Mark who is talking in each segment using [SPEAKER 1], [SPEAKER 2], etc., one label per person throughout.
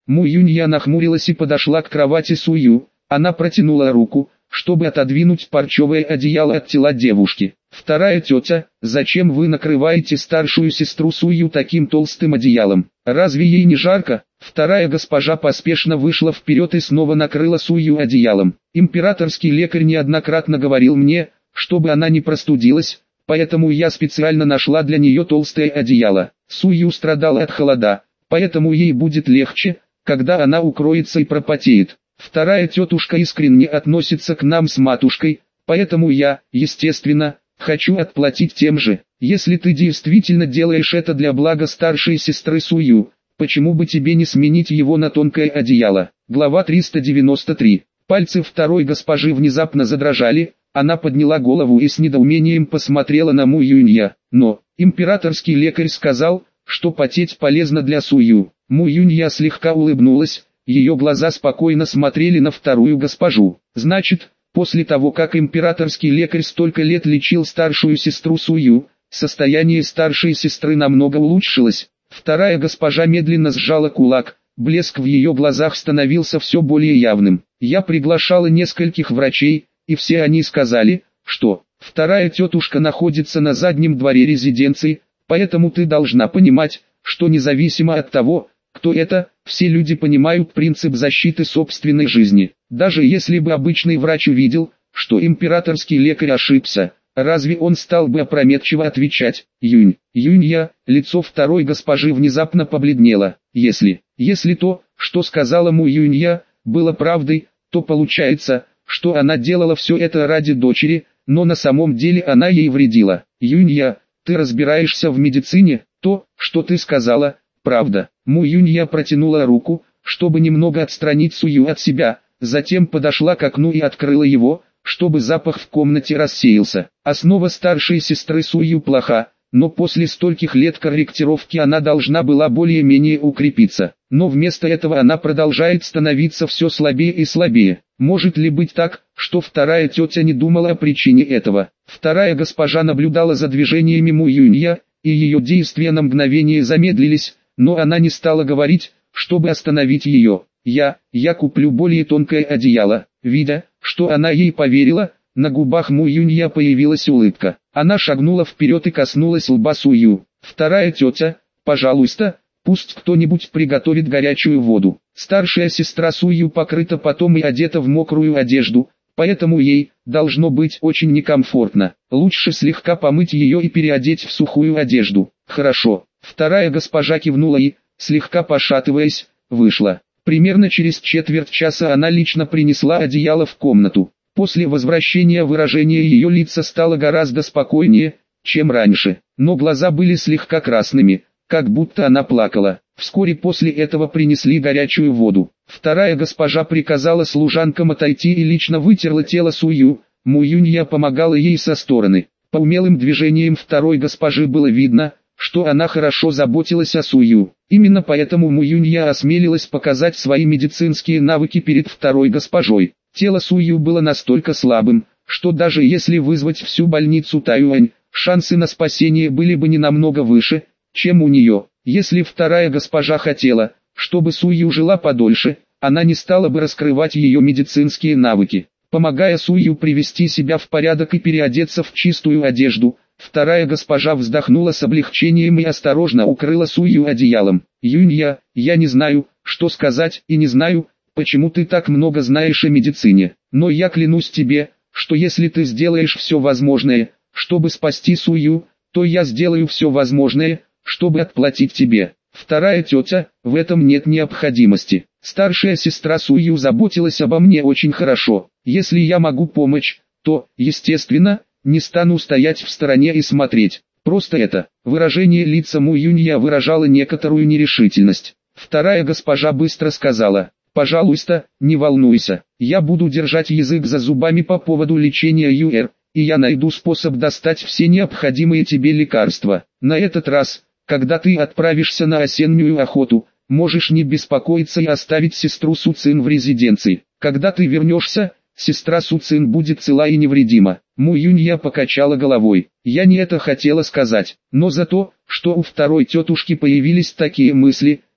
[SPEAKER 1] Му Юнья нахмурилась и подошла к кровати Сую. Она протянула руку, чтобы отодвинуть парчевое одеяло от тела девушки. Вторая тетя, зачем вы накрываете старшую сестру Сую таким толстым одеялом? Разве ей не жарко? Вторая госпожа поспешно вышла вперед и снова накрыла Сую одеялом. Императорский лекарь неоднократно говорил мне, чтобы она не простудилась, поэтому я специально нашла для нее толстое одеяло. Сую страдала от холода, поэтому ей будет легче, когда она укроется и пропотеет. Вторая тетушка искренне относится к нам с матушкой, поэтому я, естественно, хочу отплатить тем же. Если ты действительно делаешь это для блага старшей сестры Сую, почему бы тебе не сменить его на тонкое одеяло? Глава 393. Пальцы второй госпожи внезапно задрожали, она подняла голову и с недоумением посмотрела на Му Юнья. Но, императорский лекарь сказал, что потеть полезно для Сую. Му Юнья слегка улыбнулась, ее глаза спокойно смотрели на вторую госпожу. Значит, после того как императорский лекарь столько лет лечил старшую сестру Сую, состояние старшей сестры намного улучшилось. Вторая госпожа медленно сжала кулак, блеск в ее глазах становился все более явным. Я приглашала нескольких врачей, и все они сказали, что вторая тетушка находится на заднем дворе резиденции, поэтому ты должна понимать, что независимо от того, кто это, все люди понимают принцип защиты собственной жизни. Даже если бы обычный врач увидел, что императорский лекарь ошибся, разве он стал бы опрометчиво отвечать? Юнья, лицо второй госпожи внезапно побледнело. Если то, что сказала Му Юнья, было правдой, то получается, что она делала все это ради дочери, но на самом деле она ей вредила. Юнья, ты разбираешься в медицине? То, что ты сказала, правда. Му Юнья протянула руку, чтобы немного отстранить Сую от себя, затем подошла к окну и открыла его, чтобы запах в комнате рассеялся. Основа старшей сестры Сую плоха, но после стольких лет корректировки она должна была более-менее укрепиться. Но вместо этого она продолжает становиться все слабее и слабее. Может ли быть так, что вторая тетя не думала о причине этого? Вторая госпожа наблюдала за движениями Му Юнья, и ее действия на мгновение замедлились, но она не стала говорить, чтобы остановить ее. Я куплю более тонкое одеяло. Видя, что она ей поверила, на губах Му Юнья появилась улыбка. Она шагнула вперед и коснулась лба Сую. Вторая тетя, пожалуйста, пусть кто-нибудь приготовит горячую воду. Старшая сестра Сую покрыта потом и одета в мокрую одежду, поэтому ей должно быть очень некомфортно. Лучше слегка помыть ее и переодеть в сухую одежду. Хорошо. Вторая госпожа кивнула и, слегка пошатываясь, вышла. Примерно через четверть часа она лично принесла одеяло в комнату. После возвращения выражение ее лица стало гораздо спокойнее, чем раньше, но глаза были слегка красными, как будто она плакала. Вскоре после этого принесли горячую воду. Вторая госпожа приказала служанкам отойти и лично вытерла тело Сую. Му Юнья помогала ей со стороны. По умелым движениям второй госпожи было видно, что она хорошо заботилась о Сую. Именно поэтому Му Юнья осмелилась показать свои медицинские навыки перед второй госпожой. Тело Сую было настолько слабым, что даже если вызвать всю больницу Тайюань, шансы на спасение были бы не намного выше, чем у нее. Если вторая госпожа хотела, чтобы Сую жила подольше, она не стала бы раскрывать ее медицинские навыки. Помогая Сую привести себя в порядок и переодеться в чистую одежду, вторая госпожа вздохнула с облегчением и осторожно укрыла Сую одеялом. Юнья, я не знаю, что сказать и не знаю, почему ты так много знаешь о медицине, но я клянусь тебе, что если ты сделаешь все возможное, чтобы спасти Сую, то я сделаю все возможное, чтобы отплатить тебе. Вторая тетя, в этом нет необходимости. Старшая сестра Сую заботилась обо мне очень хорошо. Если я могу помочь, то, естественно, не стану стоять в стороне и смотреть. Просто это. Выражение лица Му Юнья выражало некоторую нерешительность. Вторая госпожа быстро сказала: пожалуйста, не волнуйся, я буду держать язык за зубами по поводу лечения Юэр, и я найду способ достать все необходимые тебе лекарства. На этот раз, когда ты отправишься на осеннюю охоту, можешь не беспокоиться и оставить сестру Суцин в резиденции. Когда ты вернешься, сестра Суцин будет цела и невредима. Му Юнья покачала головой. Я не это хотела сказать, но за то, что у второй тетушки появились такие мысли,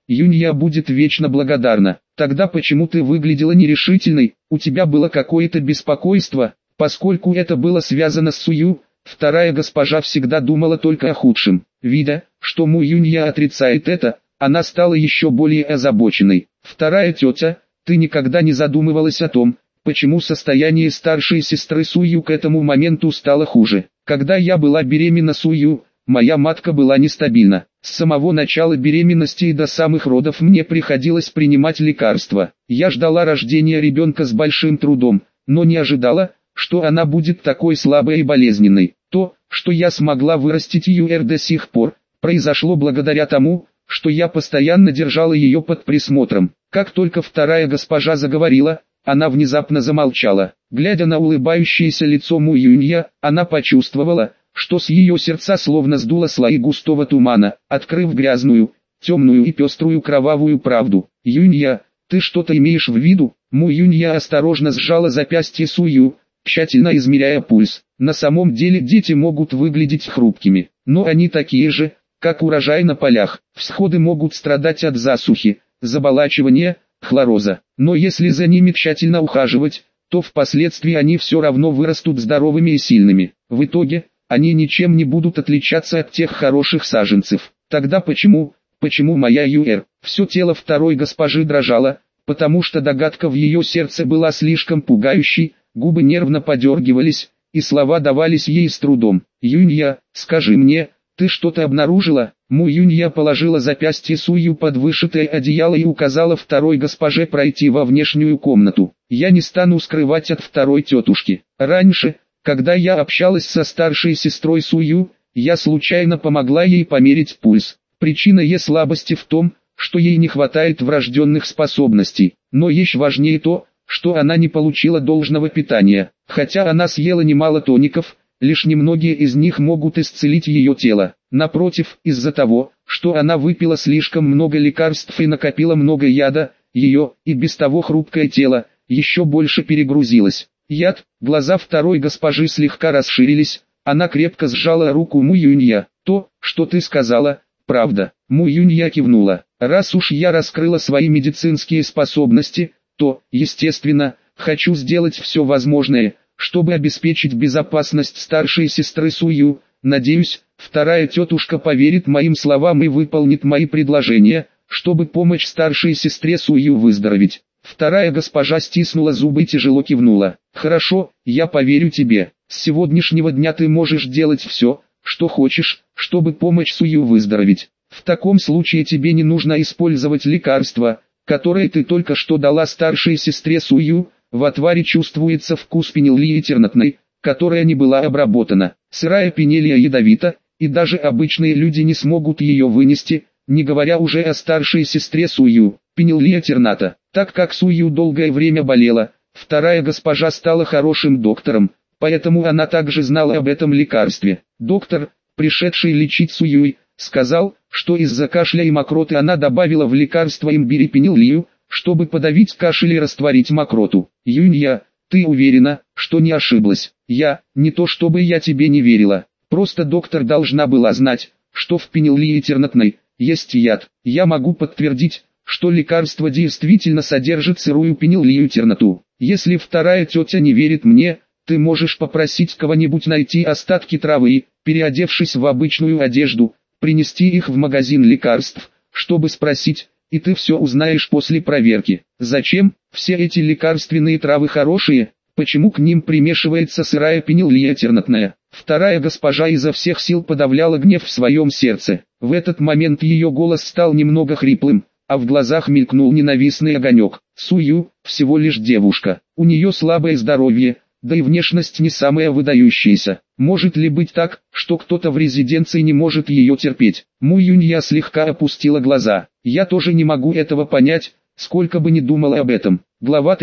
[SPEAKER 1] Юнья будет вечно благодарна. Тогда почему ты выглядела нерешительной, у тебя было какое-то беспокойство, поскольку это было связано с Сую? Вторая госпожа всегда думала только о худшем. Видя, что Му Юнья отрицает это, она стала еще более озабоченной. Вторая тетя, ты никогда не задумывалась о том, почему состояние старшей сестры Сую к этому моменту стало хуже. Когда я была беременна Сую, моя матка была нестабильна. С самого начала беременности и до самых родов мне приходилось принимать лекарства. Я ждала рождения ребенка с большим трудом, но не ожидала, что она будет такой слабой и болезненной. То, что я смогла вырастить ее до сих пор, произошло благодаря тому, что я постоянно держала ее под присмотром. Как только вторая госпожа заговорила, она внезапно замолчала. Глядя на улыбающееся лицо Му Юнья, она почувствовала, что с ее сердца словно сдуло слои густого тумана, открыв грязную, темную и пеструю кровавую правду. «Юнья, ты что-то имеешь в виду?» Му Юнья осторожно сжала запястье Сую, тщательно измеряя пульс. На самом деле дети могут выглядеть хрупкими, но они такие же, как урожай на полях. Всходы могут страдать от засухи, заболачивания, хлороза. Но если за ними тщательно ухаживать, то впоследствии они все равно вырастут здоровыми и сильными. В итоге, они ничем не будут отличаться от тех хороших саженцев. Тогда почему моя Юэр? Все тело второй госпожи дрожало, потому что догадка в ее сердце была слишком пугающей, губы нервно подергивались, и слова давались ей с трудом. «Юнья, скажи мне, ты что-то обнаружила?» Му Юнья положила запястье Сую под вышитое одеяло и указала второй госпоже пройти во внешнюю комнату. «Я не стану скрывать от второй тетушки. Раньше, когда я общалась со старшей сестрой Сую, я случайно помогла ей померить пульс. Причина ее слабости в том, что ей не хватает врожденных способностей. Но еще важнее то, что она не получила должного питания. Хотя она съела немало тоников, лишь немногие из них могут исцелить ее тело. Напротив, из-за того, что она выпила слишком много лекарств и накопила много яда, ее, и без того хрупкое тело, еще больше перегрузилось. Яд, глаза второй госпожи слегка расширились, она крепко сжала руку Му Юнья. «То, что ты сказала, правда». Му Юнья кивнула. «Раз уж я раскрыла свои медицинские способности, то, естественно, хочу сделать все возможное, чтобы обеспечить безопасность старшей сестры Сую. Надеюсь, вторая тетушка поверит моим словам и выполнит мои предложения, чтобы помочь старшей сестре Сую выздороветь». Вторая госпожа стиснула зубы и тяжело кивнула. «Хорошо, я поверю тебе. С сегодняшнего дня ты можешь делать все, что хочешь, чтобы помочь Сую выздороветь. В таком случае тебе не нужно использовать лекарства, которые ты только что дала старшей сестре Сую. В отваре чувствуется вкус пенелии тернатной, которая не была обработана. Сырая пенелия ядовита, и даже обычные люди не смогут ее вынести, не говоря уже о старшей сестре Сую. Пенелия терната. Так как Сую долгое время болела, вторая госпожа стала хорошим доктором, поэтому она также знала об этом лекарстве. Доктор, пришедший лечить Сую, сказал, что из-за кашля и мокроты она добавила в лекарство имбирь и пенелию, чтобы подавить кашель и растворить мокроту. «Юнья, ты уверена, что не ошиблась?» Не то чтобы я тебе не верила, просто доктор должна была знать, что в пенелии тернатной есть яд. Я могу подтвердить, что лекарство действительно содержит сырую пенелию тернату. Если вторая тетя не верит мне, ты можешь попросить кого-нибудь найти остатки травы и, переодевшись в обычную одежду, принести их в магазин лекарств, чтобы спросить, и ты все узнаешь после проверки. Зачем? Все эти лекарственные травы хорошие, почему к ним примешивается сырая пенелия тернатная? Вторая госпожа изо всех сил подавляла гнев в своем сердце. В этот момент ее голос стал немного хриплым, а в глазах мелькнул ненавистный огонек. Сую, всего лишь девушка, у нее слабое здоровье, да и внешность не самая выдающаяся. Может ли быть так, что кто-то в резиденции не может ее терпеть? Му Юнья слегка опустила глаза. Я тоже не могу этого понять, сколько бы ни думала об этом. Глава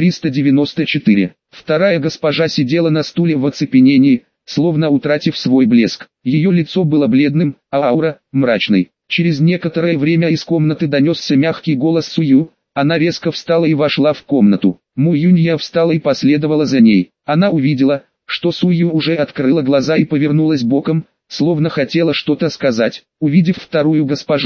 [SPEAKER 1] 394. Вторая госпожа сидела на стуле в оцепенении, словно утратив свой блеск. Ее лицо было бледным, а аура – мрачной. Через некоторое время из комнаты донесся мягкий голос Сую. Она резко встала и вошла в комнату. Му Юнья встала и последовала за ней. Она увидела, что Сую уже открыла глаза и повернулась боком, словно хотела что-то сказать. Увидев вторую госпожу,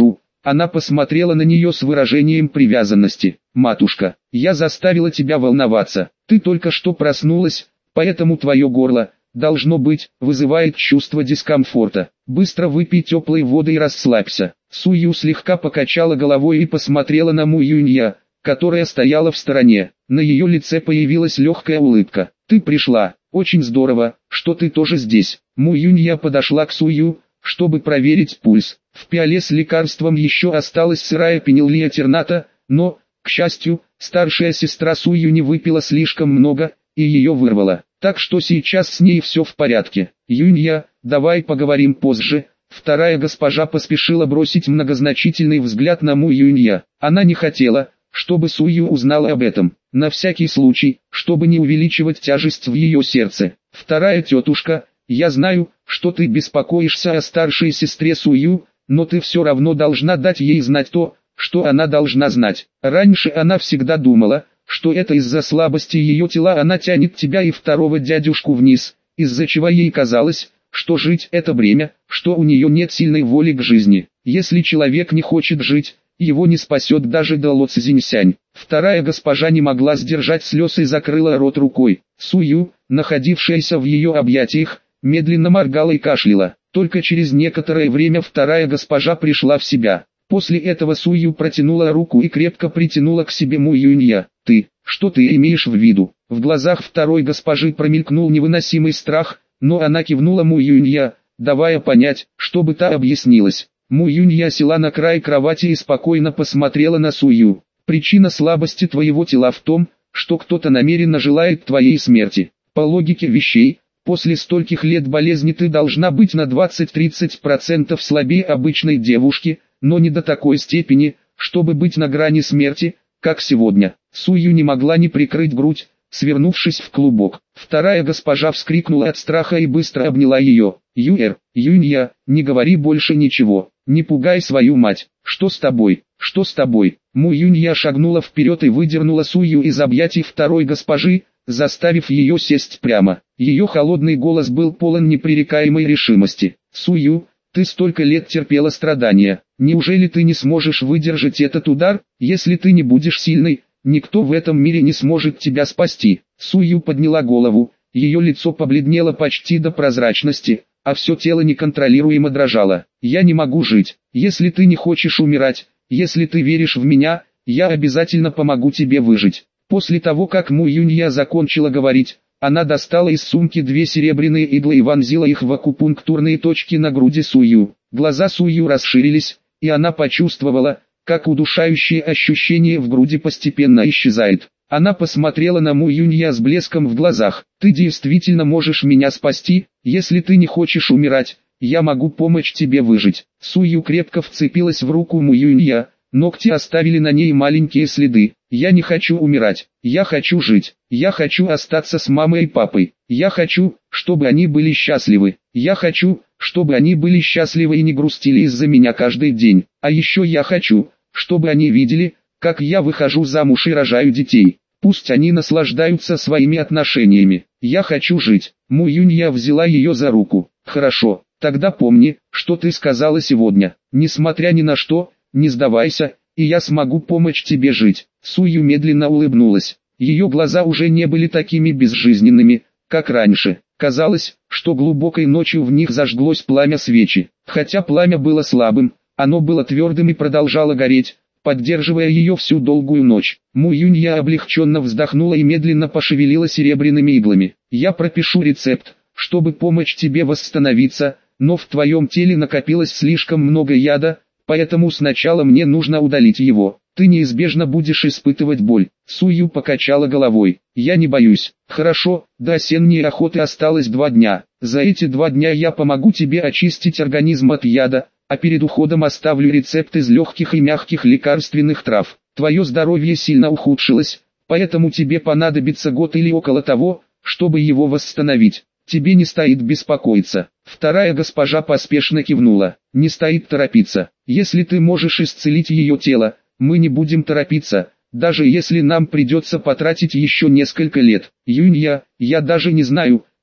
[SPEAKER 1] Она посмотрела на нее с выражением привязанности. «Матушка, я заставила тебя волноваться. Ты только что проснулась, поэтому твое горло, должно быть, вызывает чувство дискомфорта. Быстро выпей теплой воды и расслабься». Сую слегка покачала головой и посмотрела на Му Юнья, которая стояла в стороне. На ее лице появилась легкая улыбка. «Ты пришла, очень здорово, что ты тоже здесь». Му Юнья подошла к Сую, чтобы проверить пульс. В пиале с лекарством еще осталась сырая пенилия терната, но, к счастью, старшая сестра Сую не выпила слишком много, и ее вырвало. Так что сейчас с ней все в порядке. «Юнья, давай поговорим позже». Вторая госпожа поспешила бросить многозначительный взгляд на Му Юнья. Она не хотела, чтобы Сую узнала об этом. На всякий случай, чтобы не увеличивать тяжесть в ее сердце. «Вторая тетушка, я знаю, что ты беспокоишься о старшей сестре Сую, но ты все равно должна дать ей знать то, что она должна знать. Раньше она всегда думала, что это из-за слабости ее тела она тянет тебя и второго дядюшку вниз, из-за чего ей казалось, что жить это бремя, что у нее нет сильной воли к жизни. Если человек не хочет жить, его не спасет даже Далло Цзиньсянь». Вторая госпожа не могла сдержать слез и закрыла рот рукой. Сую, находившаяся в ее объятиях, медленно моргала и кашляла. Только через некоторое время вторая госпожа пришла в себя. После этого Сую протянула руку и крепко притянула к себе Му Юнья. «Ты, что ты имеешь в виду?» В глазах второй госпожи промелькнул невыносимый страх, но она кивнула Му Юнья, давая понять, чтобы та объяснилась. Му Юнья села на край кровати и спокойно посмотрела на Сую. «Причина слабости твоего тела в том, что кто-то намеренно желает твоей смерти. По логике вещей, после стольких лет болезни ты должна быть на 20-30% слабее обычной девушки, но не до такой степени, чтобы быть на грани смерти, как сегодня». Сую не могла не прикрыть грудь, свернувшись в клубок. Вторая госпожа вскрикнула от страха и быстро обняла ее. Юнья, не говори больше ничего, не пугай свою мать. Что с тобой? Что с тобой?» Му Юнья шагнула вперед и выдернула Сую из объятий второй госпожи, заставив ее сесть прямо. Ее холодный голос был полон непререкаемой решимости. «Сую, ты столько лет терпела страдания. Неужели ты не сможешь выдержать этот удар? Если ты не будешь сильной, никто в этом мире не сможет тебя спасти». Сую подняла голову, ее лицо побледнело почти до прозрачности, а все тело неконтролируемо дрожало. «Я не могу жить. Если ты не хочешь умирать, если ты веришь в меня, я обязательно помогу тебе выжить». После того, как Му Юнья закончила говорить, она достала из сумки 2 серебряные иглы и вонзила их в акупунктурные точки на груди Сую. Глаза Сую расширились, и она почувствовала, как удушающее ощущение в груди постепенно исчезает. Она посмотрела на Му Юнья с блеском в глазах. «Ты действительно можешь меня спасти, если ты не хочешь умирать, я могу помочь тебе выжить». Сую крепко вцепилась в руку Му Юнья, ногти оставили на ней маленькие следы. «Я не хочу умирать, я хочу жить, я хочу остаться с мамой и папой, я хочу, чтобы они были счастливы, я хочу, чтобы они были счастливы и не грустили из-за меня каждый день, а еще я хочу, чтобы они видели, как я выхожу замуж и рожаю детей. Пусть они наслаждаются своими отношениями. Я хочу жить». Му Юнья взяла ее за руку. «Хорошо, тогда помни, что ты сказала сегодня. Несмотря ни на что, не сдавайся, и я смогу помочь тебе жить». Сую медленно улыбнулась. Ее глаза уже не были такими безжизненными, как раньше. Казалось, что глубокой ночью в них зажглось пламя свечи. Хотя пламя было слабым, оно было твердым и продолжало гореть, поддерживая ее всю долгую ночь. Му Юнья облегченно вздохнула и медленно пошевелила серебряными иглами. «Я пропишу рецепт, чтобы помочь тебе восстановиться, но в твоем теле накопилось слишком много яда, поэтому сначала мне нужно удалить его. Ты неизбежно будешь испытывать боль». Сую покачала головой. «Я не боюсь». «Хорошо, до осенней охоты осталось 2 дня. За эти 2 дня я помогу тебе очистить организм от яда, а перед уходом оставлю рецепт из легких и мягких лекарственных трав. Твое здоровье сильно ухудшилось, поэтому тебе понадобится год или около того, чтобы его восстановить. Тебе не стоит беспокоиться». Вторая госпожа поспешно кивнула. «Не стоит торопиться. Если ты можешь исцелить ее тело, мы не будем торопиться, даже если нам придется потратить еще несколько лет. Юнья, я даже не знаю,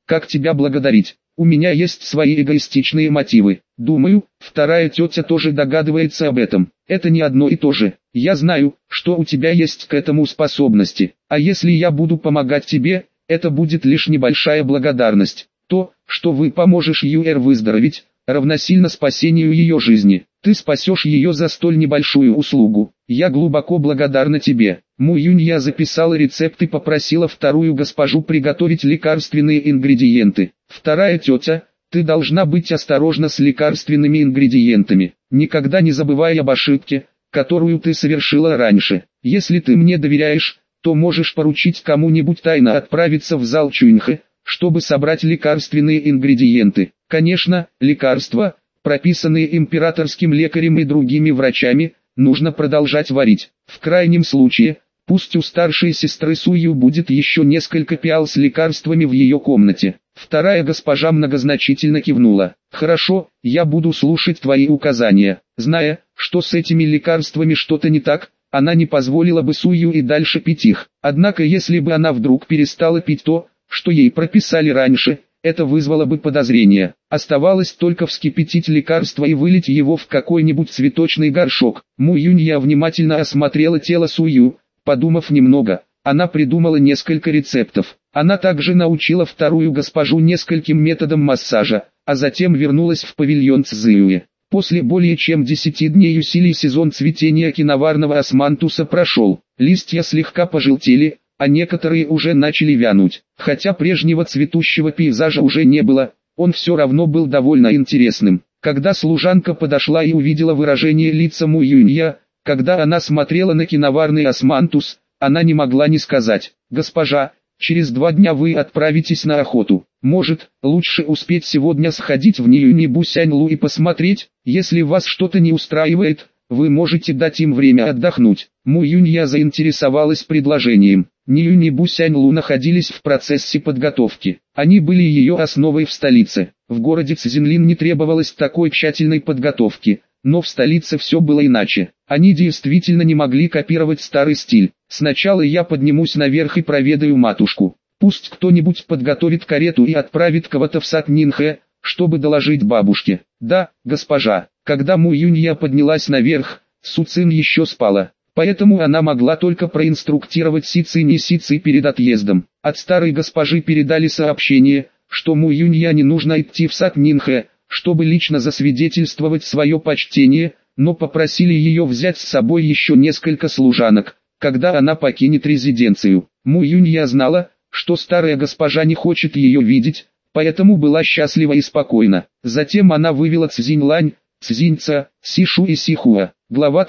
[SPEAKER 1] как тебя благодарить. У меня есть свои эгоистичные мотивы. Думаю, вторая тетя тоже догадывается об этом. Это не одно и то же. Я знаю, что у тебя есть к этому способности. А если я буду помогать тебе, это будет лишь небольшая благодарность. То, что вы поможешь Юэр выздороветь, равносильно спасению ее жизни. Ты спасешь ее за столь небольшую услугу. Я глубоко благодарна тебе. Му Юнья записала рецепт и попросила вторую госпожу приготовить лекарственные ингредиенты. Вторая тетя, ты должна быть осторожна с лекарственными ингредиентами. Никогда не забывай об ошибке, которую ты совершила раньше. Если ты мне доверяешь, то можешь поручить кому-нибудь тайно отправиться в зал Чуньхэ, чтобы собрать лекарственные ингредиенты. Конечно, лекарства, прописанные императорским лекарем и другими врачами, нужно продолжать варить. В крайнем случае, пусть у старшей сестры Сую будет еще несколько пиал с лекарствами в ее комнате. Вторая госпожа многозначительно кивнула. «Хорошо, я буду слушать твои указания». Зная, что с этими лекарствами что-то не так, она не позволила бы Сую и дальше пить их. Однако если бы она вдруг перестала пить то, что ей прописали раньше, это вызвало бы подозрение. Оставалось только вскипятить лекарство и вылить его в какой-нибудь цветочный горшок. Му Юнья внимательно осмотрела тело Сую, подумав немного, она придумала несколько рецептов. Она также научила вторую госпожу нескольким методам массажа, а затем вернулась в павильон Цзюэ. После более чем 10 дней усилий сезон цветения киноварного османтуса прошел. Листья слегка пожелтели, а некоторые уже начали вянуть. Хотя прежнего цветущего пейзажа уже не было, он все равно был довольно интересным. Когда служанка подошла и увидела выражение лица Му Юнья, когда она смотрела на киноварный османтус, она не могла не сказать: «Госпожа, через 2 дня вы отправитесь на охоту. Может, лучше успеть сегодня сходить в Ньюни-Бусяньлу и посмотреть, если вас что-то не устраивает, вы можете дать им время отдохнуть». Му Юнья заинтересовалась предложением. Ньюни-Бусяньлу находились в процессе подготовки. Они были ее основой в столице. В городе Цзинлин не требовалось такой тщательной подготовки, но в столице все было иначе. Они действительно не могли копировать старый стиль. «Сначала я поднимусь наверх и проведаю матушку. Пусть кто-нибудь подготовит карету и отправит кого-то в сад Нинхэ, чтобы доложить бабушке». «Да, госпожа». Когда Му Юнья поднялась наверх, Су Цин еще спала. Поэтому она могла только проинструктировать Си Цинь и Си Ци перед отъездом. От старой госпожи передали сообщение, что Му Юнья не нужно идти в сад Нинхэ, чтобы лично засвидетельствовать свое почтение, но попросили ее взять с собой еще несколько служанок, когда она покинет резиденцию. Му Юнья знала, что старая госпожа не хочет ее видеть, поэтому была счастлива и спокойна. Затем она вывела Цзиньлань, Цзиньца, Сишу и Сихуа. Глава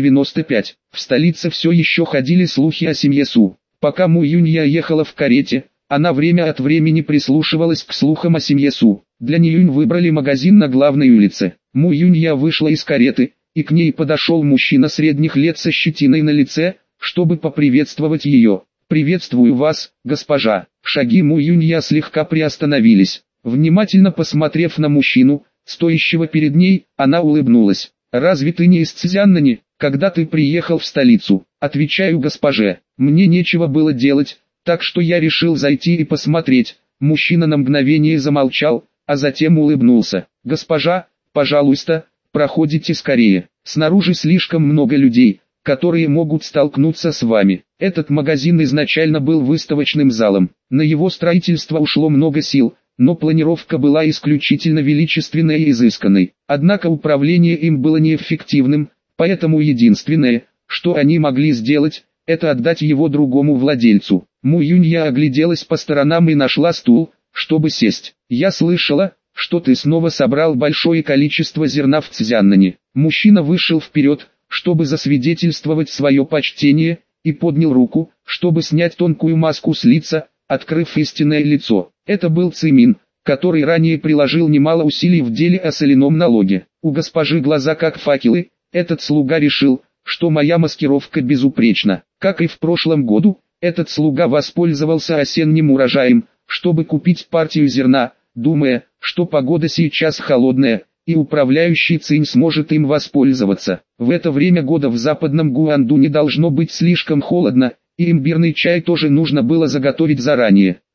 [SPEAKER 1] 395. В столице все еще ходили слухи о семье Су. Пока Му Юнья ехала в карете, она время от времени прислушивалась к слухам о семье Су. Для Ниюнь выбрали магазин на главной улице. Му Юнья вышла из кареты, и к ней подошел мужчина средних лет со щетиной на лице, чтобы поприветствовать ее. «Приветствую вас, госпожа». Шаги Му Юнья слегка приостановились. Внимательно посмотрев на мужчину, стоящего перед ней, она улыбнулась. «Разве ты не из Цзяннани, когда ты приехал в столицу?» «Отвечаю госпоже, мне нечего было делать, так что я решил зайти и посмотреть». Мужчина на мгновение замолчал, а затем улыбнулся. «Госпожа, пожалуйста, проходите скорее. Снаружи слишком много людей, которые могут столкнуться с вами». Этот магазин изначально был выставочным залом. На его строительство ушло много сил, но планировка была исключительно величественной и изысканной. Однако управление им было неэффективным, поэтому единственное, что они могли сделать, это отдать его другому владельцу. Му Юнья огляделась по сторонам и нашла стул, чтобы сесть. «Я слышала, что ты снова собрал большое количество зерна в Цзяннане». Мужчина вышел вперед, чтобы засвидетельствовать свое почтение, и поднял руку, чтобы снять тонкую маску с лица, открыв истинное лицо. Это был Цимин, который ранее приложил немало усилий в деле о соляном налоге. У госпожи глаза как факелы. Этот слуга решил, что моя маскировка безупречна. Как и в прошлом году, этот слуга воспользовался осенним урожаем, чтобы купить партию зерна, думая, что погода сейчас холодная, и управляющий Цинь сможет им воспользоваться. В это время года в западном Гуанду не должно быть слишком холодно, и имбирный чай тоже нужно было заготовить заранее.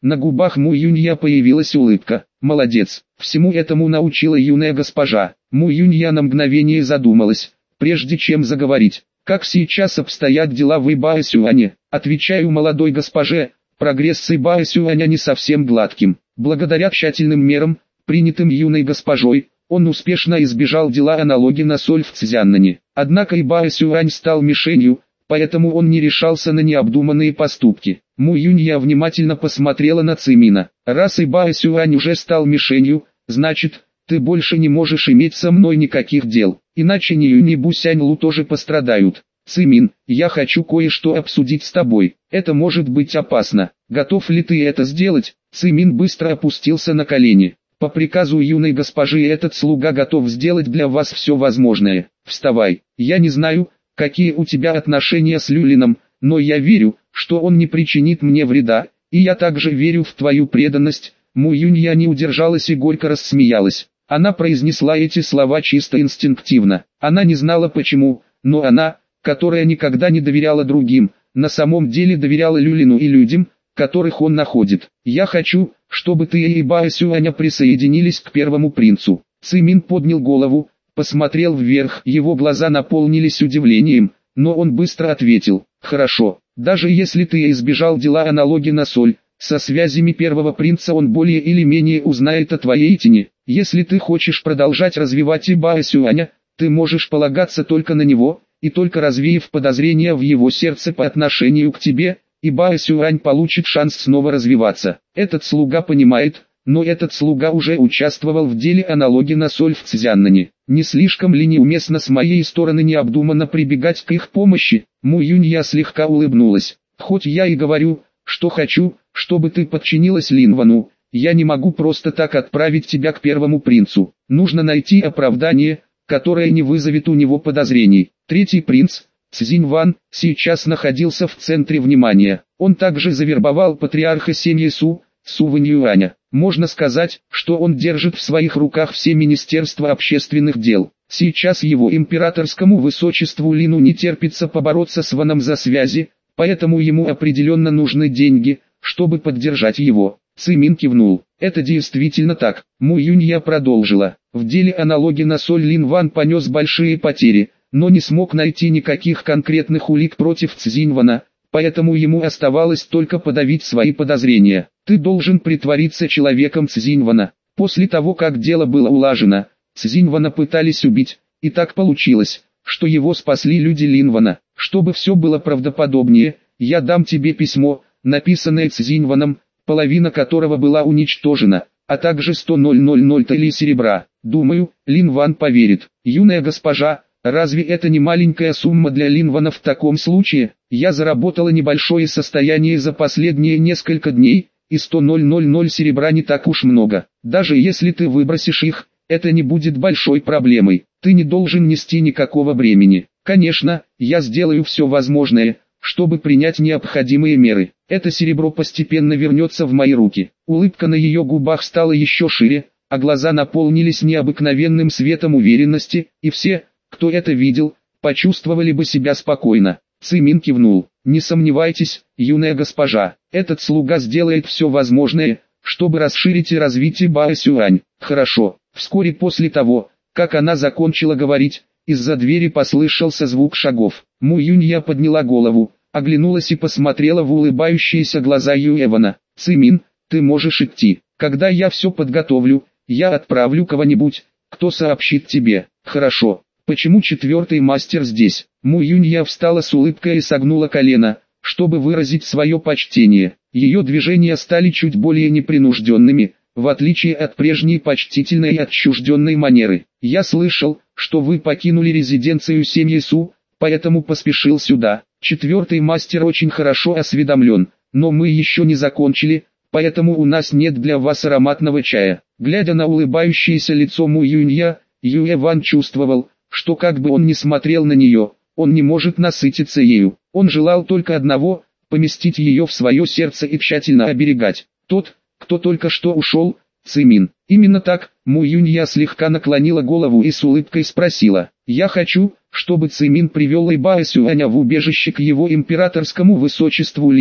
[SPEAKER 1] На губах Му Юнья появилась улыбка. Молодец, всему этому научила юная госпожа. Му Юнья на мгновение задумалась, прежде чем заговорить. Как сейчас обстоят дела в Ибао Сюане? Отвечаю молодой госпоже, прогресс с Ибао Сюаня не совсем гладким. Благодаря тщательным мерам, принятым юной госпожой, он успешно избежал дела о налоге на соль в Цзяннане. Однако Ибао Сюань стал мишенью, поэтому он не решался на необдуманные поступки. Му Юнья внимательно посмотрела на Цимина. Раз Ибао Сюань уже стал мишенью, значит, ты больше не можешь иметь со мной никаких дел, иначе ни Юнь, ни Бусянь Лу тоже пострадают. Цимин, я хочу кое-что обсудить с тобой, это может быть опасно. Готов ли ты это сделать? Цимин быстро опустился на колени. По приказу юной госпожи этот слуга готов сделать для вас все возможное. Вставай, я не знаю, какие у тебя отношения с Люлином, но я верю, что он не причинит мне вреда, и я также верю в твою преданность. Му Юнья не удержалась и горько рассмеялась. Она произнесла эти слова чисто инстинктивно. Она не знала почему, но она, которая никогда не доверяла другим, на самом деле доверяла Люлину и людям, которых он находит. Я хочу, чтобы ты и Ибао Сюаня присоединились к первому принцу. Цимин поднял голову, посмотрел вверх, его глаза наполнились удивлением, но он быстро ответил: хорошо, даже если ты избежал дела о налоге на соль, со связями первого принца он более или менее узнает о твоей тени. Если ты хочешь продолжать развивать Ибао Сюаня, ты можешь полагаться только на него, и только развеяв подозрения в его сердце по отношению к тебе, Ибао Сюань получит шанс снова развиваться. Этот слуга понимает, но этот слуга уже участвовал в деле о налоге на соль в Цзяннане. Не слишком ли неуместно с моей стороны необдуманно прибегать к их помощи? Му Юнья слегка улыбнулась. Хоть я и говорю, что хочу, чтобы ты подчинилась Линвану, я не могу просто так отправить тебя к первому принцу. Нужно найти оправдание, которое не вызовет у него подозрений. Третий принц, Цзиньван, сейчас находился в центре внимания. Он также завербовал патриарха семьи Су Вэньюаня. Можно сказать, что он держит в своих руках все министерства общественных дел. Сейчас его императорскому высочеству Лину не терпится побороться с Ваном за связи, поэтому ему определенно нужны деньги, чтобы поддержать его. Цимин кивнул. Это действительно так. Му Юнья продолжила. В деле о налоге на соль Лин Ван понес большие потери, но не смог найти никаких конкретных улик против Цзиньвана, поэтому ему оставалось только подавить свои подозрения. Ты должен притвориться человеком Цзиньвана. После того, как дело было улажено, Цзиньвана пытались убить, и так получилось, что его спасли люди Линвана. Чтобы все было правдоподобнее, я дам тебе письмо, написанное Цзиньваном, половина которого была уничтожена, а также 100 000 талей серебра. Думаю, Линван поверит. Юная госпожа, разве это не маленькая сумма для Линвана в таком случае? Я заработала небольшое состояние за последние несколько дней, и 100 000 серебра не так уж много. Даже если ты выбросишь их, это не будет большой проблемой. Ты не должен нести никакого бремени. Конечно, я сделаю все возможное, чтобы принять необходимые меры. Это серебро постепенно вернется в мои руки. Улыбка на ее губах стала еще шире, а глаза наполнились необыкновенным светом уверенности, и все, кто это видел, почувствовали бы себя спокойно. Цимин кивнул. Не сомневайтесь, юная госпожа, этот слуга сделает все возможное, чтобы расширить и развить Ибао Сюань. Хорошо. Вскоре после того, как она закончила говорить, из-за двери послышался звук шагов. Му Юнья подняла голову, оглянулась и посмотрела в улыбающиеся глаза Юэвана. Цимин, ты можешь идти. Когда я все подготовлю, я отправлю кого-нибудь, кто сообщит тебе. Хорошо. Почему четвертый мастер здесь? Му Юнья встала с улыбкой и согнула колено, чтобы выразить свое почтение. Ее движения стали чуть более непринужденными, в отличие от прежней почтительной и отчужденной манеры. Я слышал, что вы покинули резиденцию семьи Су, поэтому поспешил сюда. Четвертый мастер очень хорошо осведомлен, но мы еще не закончили, поэтому у нас нет для вас ароматного чая. Глядя на улыбающееся лицо Му Юнья, Юэ Ван чувствовал, что как бы он ни смотрел на нее, он не может насытиться ею. Он желал только одного – поместить ее в свое сердце и тщательно оберегать. Тот, кто только что ушел, Цимин. Именно так, Му Юнья слегка наклонила голову и с улыбкой спросила: «Я хочу, чтобы Цимин привел Ибао Сюаня в убежище к его императорскому высочеству Лину,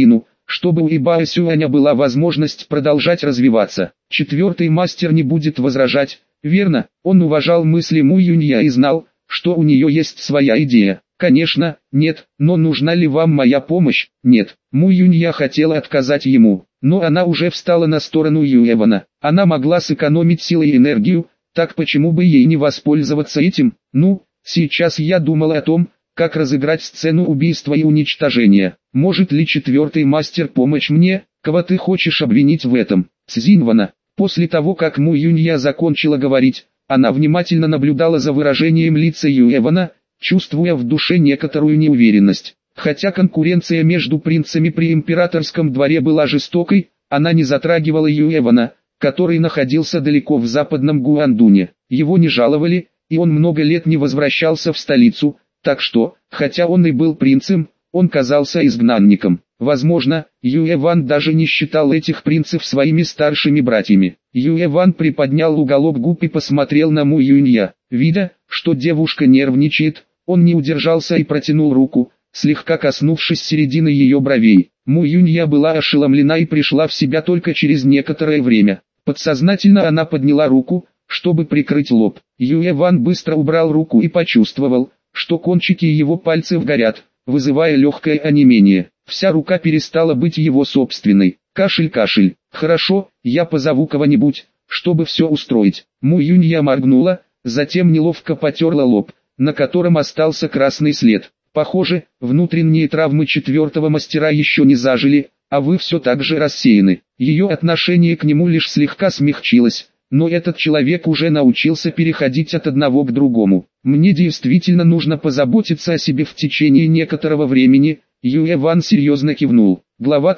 [SPEAKER 1] чтобы у Ибао Сюаня была возможность продолжать развиваться. Четвертый мастер не будет возражать, верно? Он уважал мысли Му Юнья и знал, что у нее есть своя идея. Конечно, нет, но нужна ли вам моя помощь? Нет. Му Юнья хотела отказать ему, но она уже встала на сторону Юэвана. Она могла сэкономить силы и энергию, так почему бы ей не воспользоваться этим? Ну, сейчас я думала о том, как разыграть сцену убийства и уничтожения. Может ли четвертый мастер помочь мне? Кого ты хочешь обвинить в этом? Цзиньвана. После того, как Му Юнья закончила говорить, она внимательно наблюдала за выражением лица Юэвана, чувствуя в душе некоторую неуверенность. Хотя конкуренция между принцами при императорском дворе была жестокой, она не затрагивала Юэвана, который находился далеко в западном Гуандуне. Его не жаловали, и он много лет не возвращался в столицу, так что, хотя он и был принцем, он казался изгнанником. Возможно, Юэван даже не считал этих принцев своими старшими братьями. Юэван приподнял уголок губ и посмотрел на Му Юнья. Видя, что девушка нервничает, он не удержался и протянул руку, слегка коснувшись середины ее бровей. Му Юнья была ошеломлена и пришла в себя только через некоторое время. Подсознательно она подняла руку, чтобы прикрыть лоб. Юэван быстро убрал руку и почувствовал, что кончики его пальцев горят, вызывая легкое онемение. Вся рука перестала быть его собственной. Кашель. Хорошо, я позову кого-нибудь, чтобы все устроить. Му Юнья моргнула, затем неловко потерла лоб, на котором остался красный след. Похоже, внутренние травмы четвертого мастера еще не зажили, а вы все так же рассеяны. Ее отношение к нему лишь слегка смягчилось, но этот человек уже научился переходить от одного к другому. Мне действительно нужно позаботиться о себе в течение некоторого времени. Юэван серьезно кивнул. Глава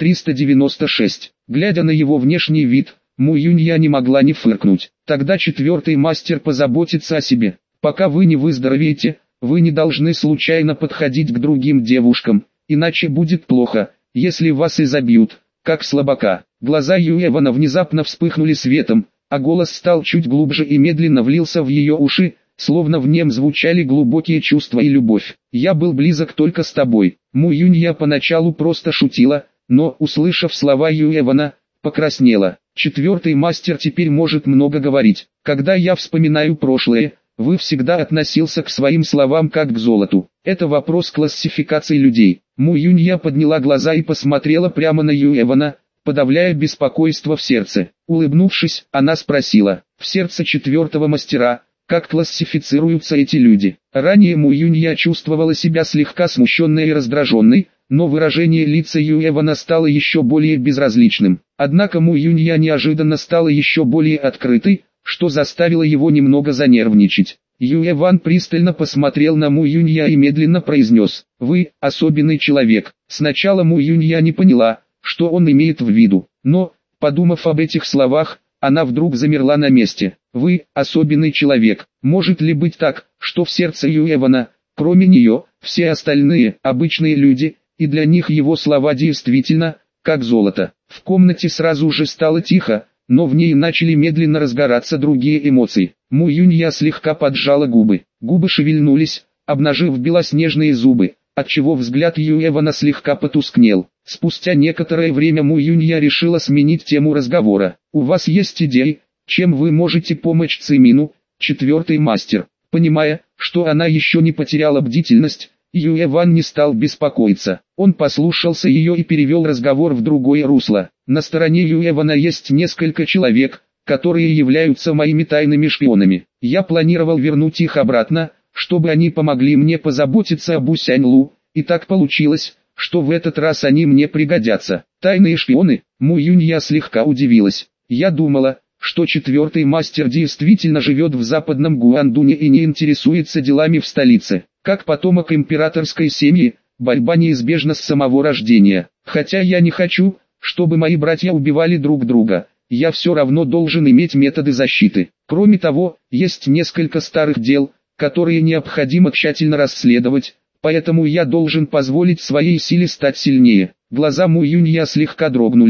[SPEAKER 1] 396. Глядя на его внешний вид, Му Юнья не могла не фыркнуть. Тогда четвертый мастер позаботится о себе. Пока вы не выздоровеете, вы не должны случайно подходить к другим девушкам, иначе будет плохо, если вас изобьют, как слабака. Глаза Юэвана внезапно вспыхнули светом, а голос стал чуть глубже и медленно влился в ее уши, словно в нем звучали глубокие чувства и любовь. «Я был близок только с тобой». Му Юнья поначалу просто шутила, но, услышав слова Юэвана, покраснела. Четвертый мастер теперь может много говорить. Когда я вспоминаю прошлое, вы всегда относился к своим словам как к золоту. Это вопрос классификации людей. Му Юнья подняла глаза и посмотрела прямо на Юэвана, подавляя беспокойство в сердце. Улыбнувшись, она спросила, в сердце четвертого мастера, как классифицируются эти люди. Ранее Му Юнья чувствовала себя слегка смущенной и раздраженной, но выражение лица Юэвана стало еще более безразличным. Однако Му Юнья неожиданно стала еще более открытой, что заставило его немного занервничать. Юэван пристально посмотрел на Му Юнья и медленно произнес, «Вы – особенный человек». Сначала Му Юнья не поняла, что он имеет в виду, но, подумав об этих словах, она вдруг замерла на месте. «Вы – особенный человек». Может ли быть так, что в сердце Юэвана, кроме нее, все остальные – обычные люди, и для них его слова действительно, как золото? В комнате сразу же стало тихо, но в ней начали медленно разгораться другие эмоции. Му Юнья слегка поджала губы. Губы шевельнулись, обнажив белоснежные зубы, отчего взгляд Юэвана слегка потускнел. Спустя некоторое время Му Юнья решила сменить тему разговора. «У вас есть идеи, чем вы можете помочь Цимину, четвертый мастер?» Понимая, что она еще не потеряла бдительность, Юэван не стал беспокоиться. Он послушался ее и перевел разговор в другое русло. На стороне Юэвана есть несколько человек, которые являются моими тайными шпионами. Я планировал вернуть их обратно, чтобы они помогли мне позаботиться об Усянь-Лу, и так получилось, что в этот раз они мне пригодятся. Тайные шпионы? Му Юнья слегка удивилась. Я думала, что четвертый мастер действительно живет в западном Гуандуне и не интересуется делами в столице. Как потомок императорской семьи, борьба неизбежна с самого рождения. Хотя я не хочу, чтобы мои братья убивали друг друга, я все равно должен иметь методы защиты. Кроме того, есть несколько старых дел, которые необходимо тщательно расследовать, поэтому я должен позволить своей силе стать сильнее. Глаза Му Юнья слегка дрогнули,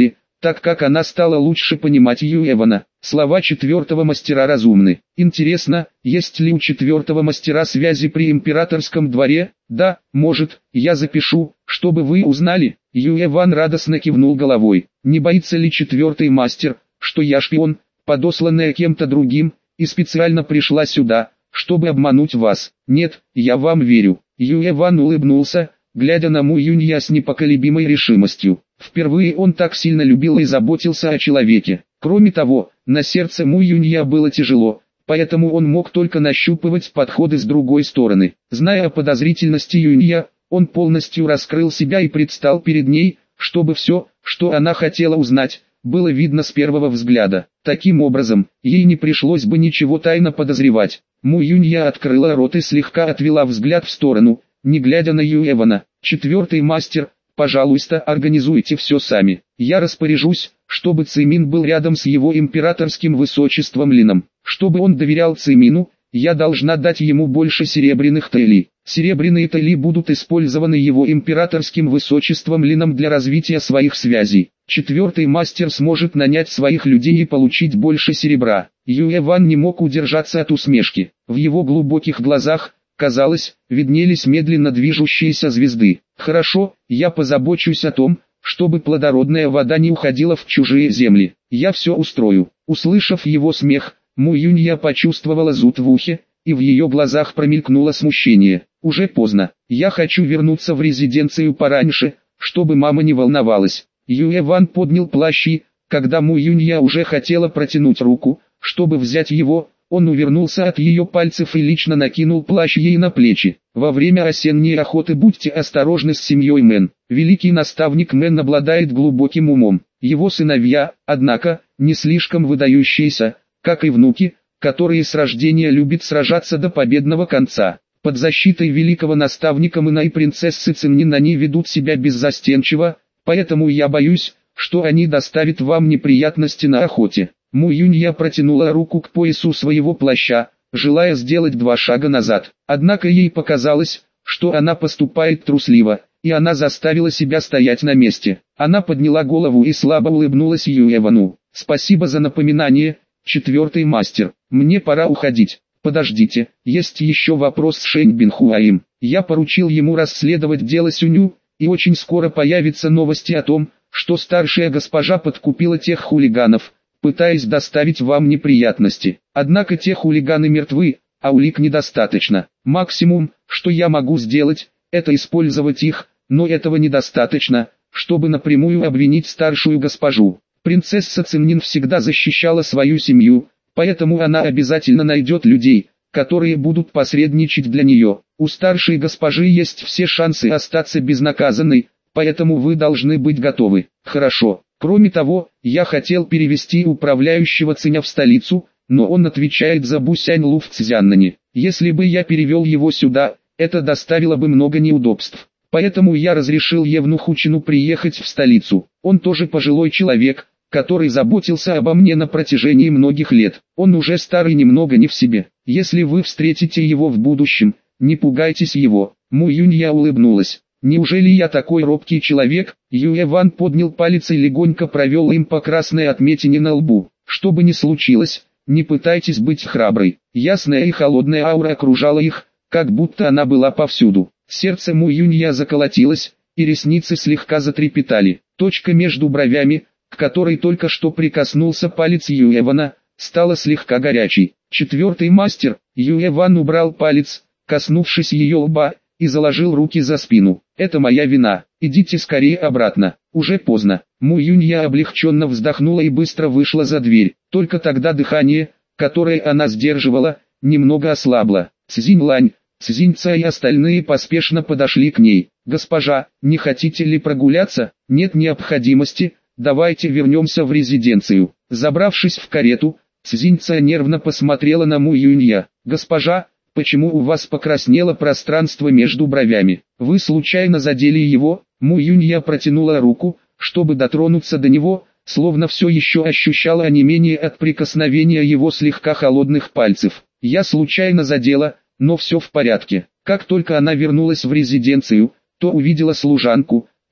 [SPEAKER 1] так как она стала лучше понимать Юэвана. Слова четвертого мастера разумны. Интересно, есть ли у четвертого мастера связи при императорском дворе? Да, может, я запишу, чтобы вы узнали. Юэван радостно кивнул головой. Не боится ли четвертый мастер, что я шпион, подосланная кем-то другим, и специально пришла сюда, чтобы обмануть вас? Нет, я вам верю. Юэван улыбнулся, глядя на Му Юнья с непоколебимой решимостью. Впервые он так сильно любил и заботился о человеке. Кроме того, на сердце Му Юнья было тяжело, поэтому он мог только нащупывать подходы с другой стороны. Зная о подозрительности Юнья, он полностью раскрыл себя и предстал перед ней, чтобы все, что она хотела узнать, было видно с первого взгляда. Таким образом, ей не пришлось бы ничего тайно подозревать. Му Юнья открыла рот и слегка отвела взгляд в сторону, не глядя на Юэвана. Четвертый мастер, пожалуйста, организуйте все сами. Я распоряжусь, чтобы Цимин был рядом с его императорским высочеством Лином. Чтобы он доверял Цимину, я должна дать ему больше серебряных тейли. Серебряные тейли будут использованы его императорским высочеством Лином для развития своих связей. Четвертый мастер сможет нанять своих людей и получить больше серебра. Юэван не мог удержаться от усмешки. В его глубоких глазах, казалось, виднелись медленно движущиеся звезды. Хорошо, я позабочусь о том, чтобы плодородная вода не уходила в чужие земли. Я все устрою. Услышав его смех, Му Юнья почувствовала зуд в ухе, и в ее глазах промелькнуло смущение. Уже поздно. Я хочу вернуться в резиденцию пораньше, чтобы мама не волновалась. Юэван поднял плащ и, когда Му Юнья уже хотела протянуть руку, чтобы взять его, он увернулся от ее пальцев и лично накинул плащ ей на плечи. Во время осенней охоты будьте осторожны с семьей Мэн. Великий наставник Мэн обладает глубоким умом. Его сыновья, однако, не слишком выдающиеся, как и внуки, которые с рождения любят сражаться до победного конца. Под защитой великого наставника Мэна и принцессы Циннин они ведут себя беззастенчиво, поэтому я боюсь, что они доставят вам неприятности на охоте. Му Юнья протянула руку к поясу своего плаща, желая сделать 2 шага назад. Однако ей показалось, что она поступает трусливо, и она заставила себя стоять на месте. Она подняла голову и слабо улыбнулась Юэвану. «Спасибо за напоминание, четвертый мастер. Мне пора уходить». «Подождите, есть еще вопрос с Шэнь Бинхуаем. Я поручил ему расследовать дело Сюню, и очень скоро появятся новости о том, что старшая госпожа подкупила тех хулиганов, пытаясь доставить вам неприятности. Однако те хулиганы мертвы, а улик недостаточно. Максимум, что я могу сделать, это использовать их, но этого недостаточно, чтобы напрямую обвинить старшую госпожу. Принцесса Циннин всегда защищала свою семью, поэтому она обязательно найдет людей, которые будут посредничать для нее. У старшей госпожи есть все шансы остаться безнаказанной, поэтому вы должны быть готовы. Хорошо. Кроме того, я хотел перевести управляющего Циня в столицу, но он отвечает за Бусянь-Лу в Цзяннане. Если бы я перевел его сюда, это доставило бы много неудобств. Поэтому я разрешил Евнуху Чину приехать в столицу. Он тоже пожилой человек, который заботился обо мне на протяжении многих лет. Он уже старый немного не в себе. Если вы встретите его в будущем, не пугайтесь его. Му Юнья улыбнулась. Неужели я такой робкий человек? Юэван поднял палец и легонько провел им по красной отметине на лбу. Что бы ни случилось, не пытайтесь быть храброй. Ясная и холодная аура окружала их, как будто она была повсюду. Сердце Му Юнья заколотилось, и ресницы слегка затрепетали. Точка между бровями, к которой только что прикоснулся палец Юэвана, стала слегка горячей. Четвертый мастер, Юэван убрал палец, коснувшись ее лба, и заложил руки за спину. «Это моя вина, идите скорее обратно, уже поздно». Му Юнья облегченно вздохнула и быстро вышла за дверь. Только тогда дыхание, которое она сдерживала, немного ослабло. Цзинь Лань, Цзинь Ца и остальные поспешно подошли к ней. «Госпожа, не хотите ли прогуляться? Нет необходимости, давайте вернемся в резиденцию». Забравшись в карету, Цзинь Ца нервно посмотрела на Му Юнья. «Госпожа, почему у вас покраснело пространство между бровями? Вы случайно задели его?» Му Юнья протянула руку, чтобы дотронуться до него, словно все еще ощущала онемение от прикосновения его слегка холодных пальцев. «Я случайно задела, но все в порядке». Как только она вернулась в резиденцию, то увидела служанку,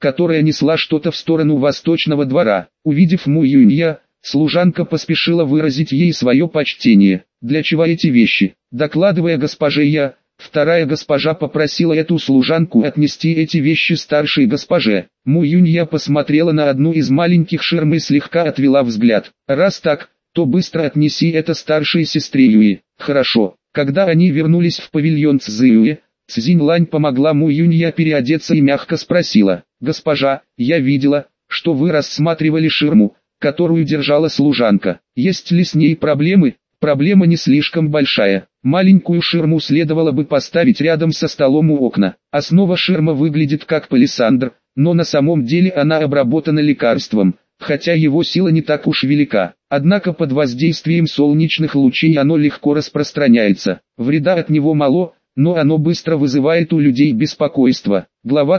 [SPEAKER 1] которая несла что-то в сторону восточного двора. Увидев Му Юнья, служанка поспешила выразить ей свое почтение. «Для чего эти вещи?» Докладывая госпоже Я, вторая госпожа попросила эту служанку отнести эти вещи старшей госпоже. Му Юнья посмотрела на одну из маленьких ширм и слегка отвела взгляд. «Раз так, то быстро отнеси это старшей сестре Юи». «Хорошо». Когда они вернулись в павильон Цзюи, Цзиньлань помогла Му Юнья переодеться и мягко спросила: «Госпожа, я видела, что вы рассматривали ширму, которую держала служанка. Есть ли с ней проблемы?» «Проблема не слишком большая. Маленькую ширму следовало бы поставить рядом со столом у окна. Основа ширмы выглядит как палисандр, но на самом деле она обработана лекарством, хотя его сила не так уж велика. Однако под воздействием солнечных лучей оно легко распространяется. Вреда от него мало, но оно быстро вызывает у людей беспокойство». Глава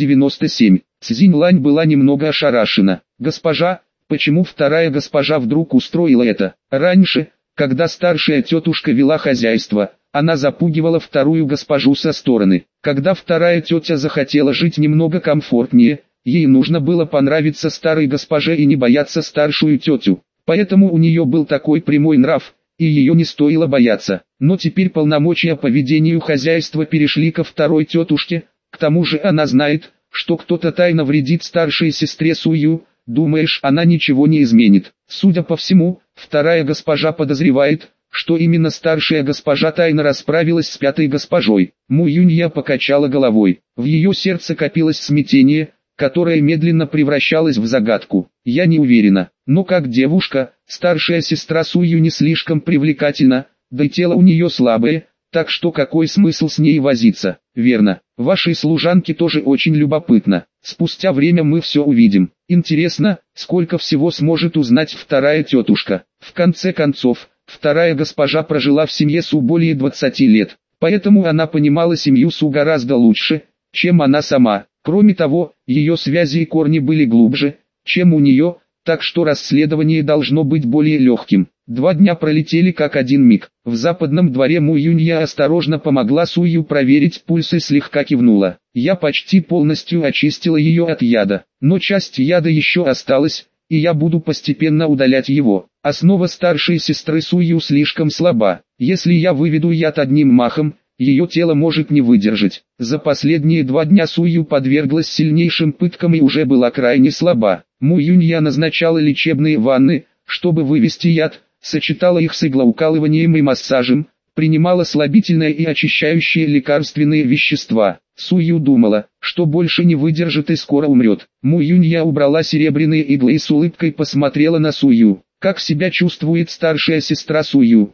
[SPEAKER 1] 397. Цзиньлань была немного ошарашена. «Госпожа, почему вторая госпожа вдруг устроила это? Раньше, когда старшая тетушка вела хозяйство, она запугивала вторую госпожу со стороны. Когда вторая тетя захотела жить немного комфортнее, ей нужно было понравиться старой госпоже и не бояться старшую тетю. Поэтому у нее был такой прямой нрав, и ее не стоило бояться. Но теперь полномочия по ведению хозяйства перешли ко второй тетушке, к тому же она знает, что кто-то тайно вредит старшей сестре Сую. Думаешь, она ничего не изменит?» Судя по всему, вторая госпожа подозревает, что именно старшая госпожа тайно расправилась с пятой госпожой. Му Юнья покачала головой. В ее сердце копилось смятение, которое медленно превращалось в загадку. «Я не уверена, но как девушка, старшая сестра Сую не слишком привлекательна, да и тело у нее слабое, так что какой смысл с ней возиться?» «Верно, вашей служанке тоже очень любопытно. Спустя время мы все увидим. Интересно, сколько всего сможет узнать вторая тетушка». В конце концов, вторая госпожа прожила в семье Су более 20 лет, поэтому она понимала семью Су гораздо лучше, чем она сама. Кроме того, ее связи и корни были глубже, чем у нее, так что расследование должно быть более легким. 2 дня пролетели как один миг. В западном дворе Му Юнья осторожно помогла Сую проверить пульс и слегка кивнула. «Я почти полностью очистила ее от яда, но часть яда еще осталась, и я буду постепенно удалять его. Основа старшей сестры Сую слишком слаба. Если я выведу яд одним махом, ее тело может не выдержать». За последние 2 дня Сую подверглась сильнейшим пыткам и уже была крайне слаба. Му Юнья назначала лечебные ванны, чтобы вывести яд, сочетала их с иглоукалыванием и массажем, принимала слабительное и очищающие лекарственные вещества. Сую думала, что больше не выдержит и скоро умрет. Му Юнья убрала серебряные иглы и с улыбкой посмотрела на Сую. «Как себя чувствует старшая сестра Сую?»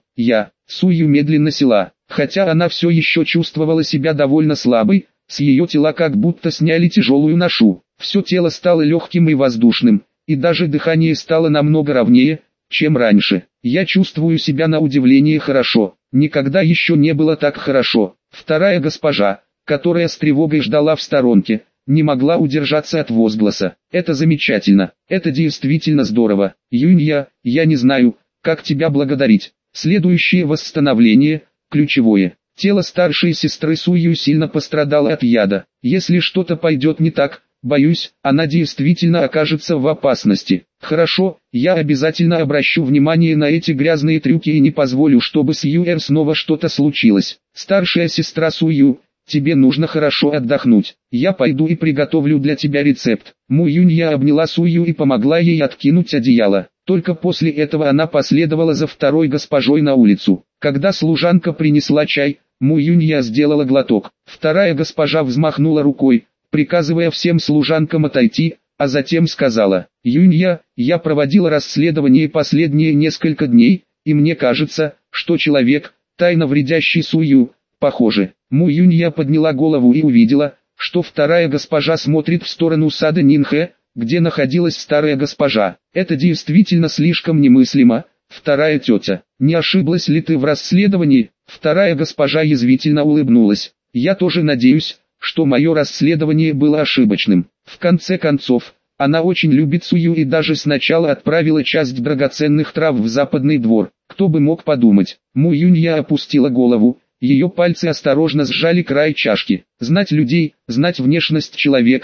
[SPEAKER 1] Сую медленно села. Хотя она все еще чувствовала себя довольно слабой, с ее тела как будто сняли тяжелую ношу. Все тело стало легким и воздушным, и даже дыхание стало намного ровнее, чем раньше. «Я чувствую себя на удивление хорошо. Никогда еще не было так хорошо». Вторая госпожа, которая с тревогой ждала в сторонке, не могла удержаться от возгласа. «Это замечательно, это действительно здорово. Юнья, я не знаю, как тебя благодарить». Следующее восстановление, ключевое. Тело старшей сестры Сую сильно пострадало от яда. Если что-то пойдет не так, боюсь, она действительно окажется в опасности. «Хорошо, я обязательно обращу внимание на эти грязные трюки и не позволю, чтобы с Юэр снова что-то случилось. Старшая сестра Сую, тебе нужно хорошо отдохнуть. Я пойду и приготовлю для тебя рецепт». Му Юнья обняла Сую и помогла ей откинуть одеяло. Только после этого она последовала за второй госпожой на улицу. Когда служанка принесла чай, Му Юнья сделала глоток. Вторая госпожа взмахнула рукой, приказывая всем служанкам отойти, а затем сказала: «Юнья, я проводила расследование последние несколько дней, и мне кажется, что человек, тайно вредящий Сую, похоже». Му Юнья подняла голову и увидела, что вторая госпожа смотрит в сторону сада Нинхэ, где находилась старая госпожа. «Это действительно слишком немыслимо, вторая тетя. Не ошиблась ли ты в расследовании?» Вторая госпожа язвительно улыбнулась. «Я тоже надеюсь, что мое расследование было ошибочным. В конце концов, она очень любит Сую и даже сначала отправила часть драгоценных трав в западный двор. Кто бы мог подумать». Му Юнья опустила голову, ее пальцы осторожно сжали край чашки. Знать людей, знать внешность человека,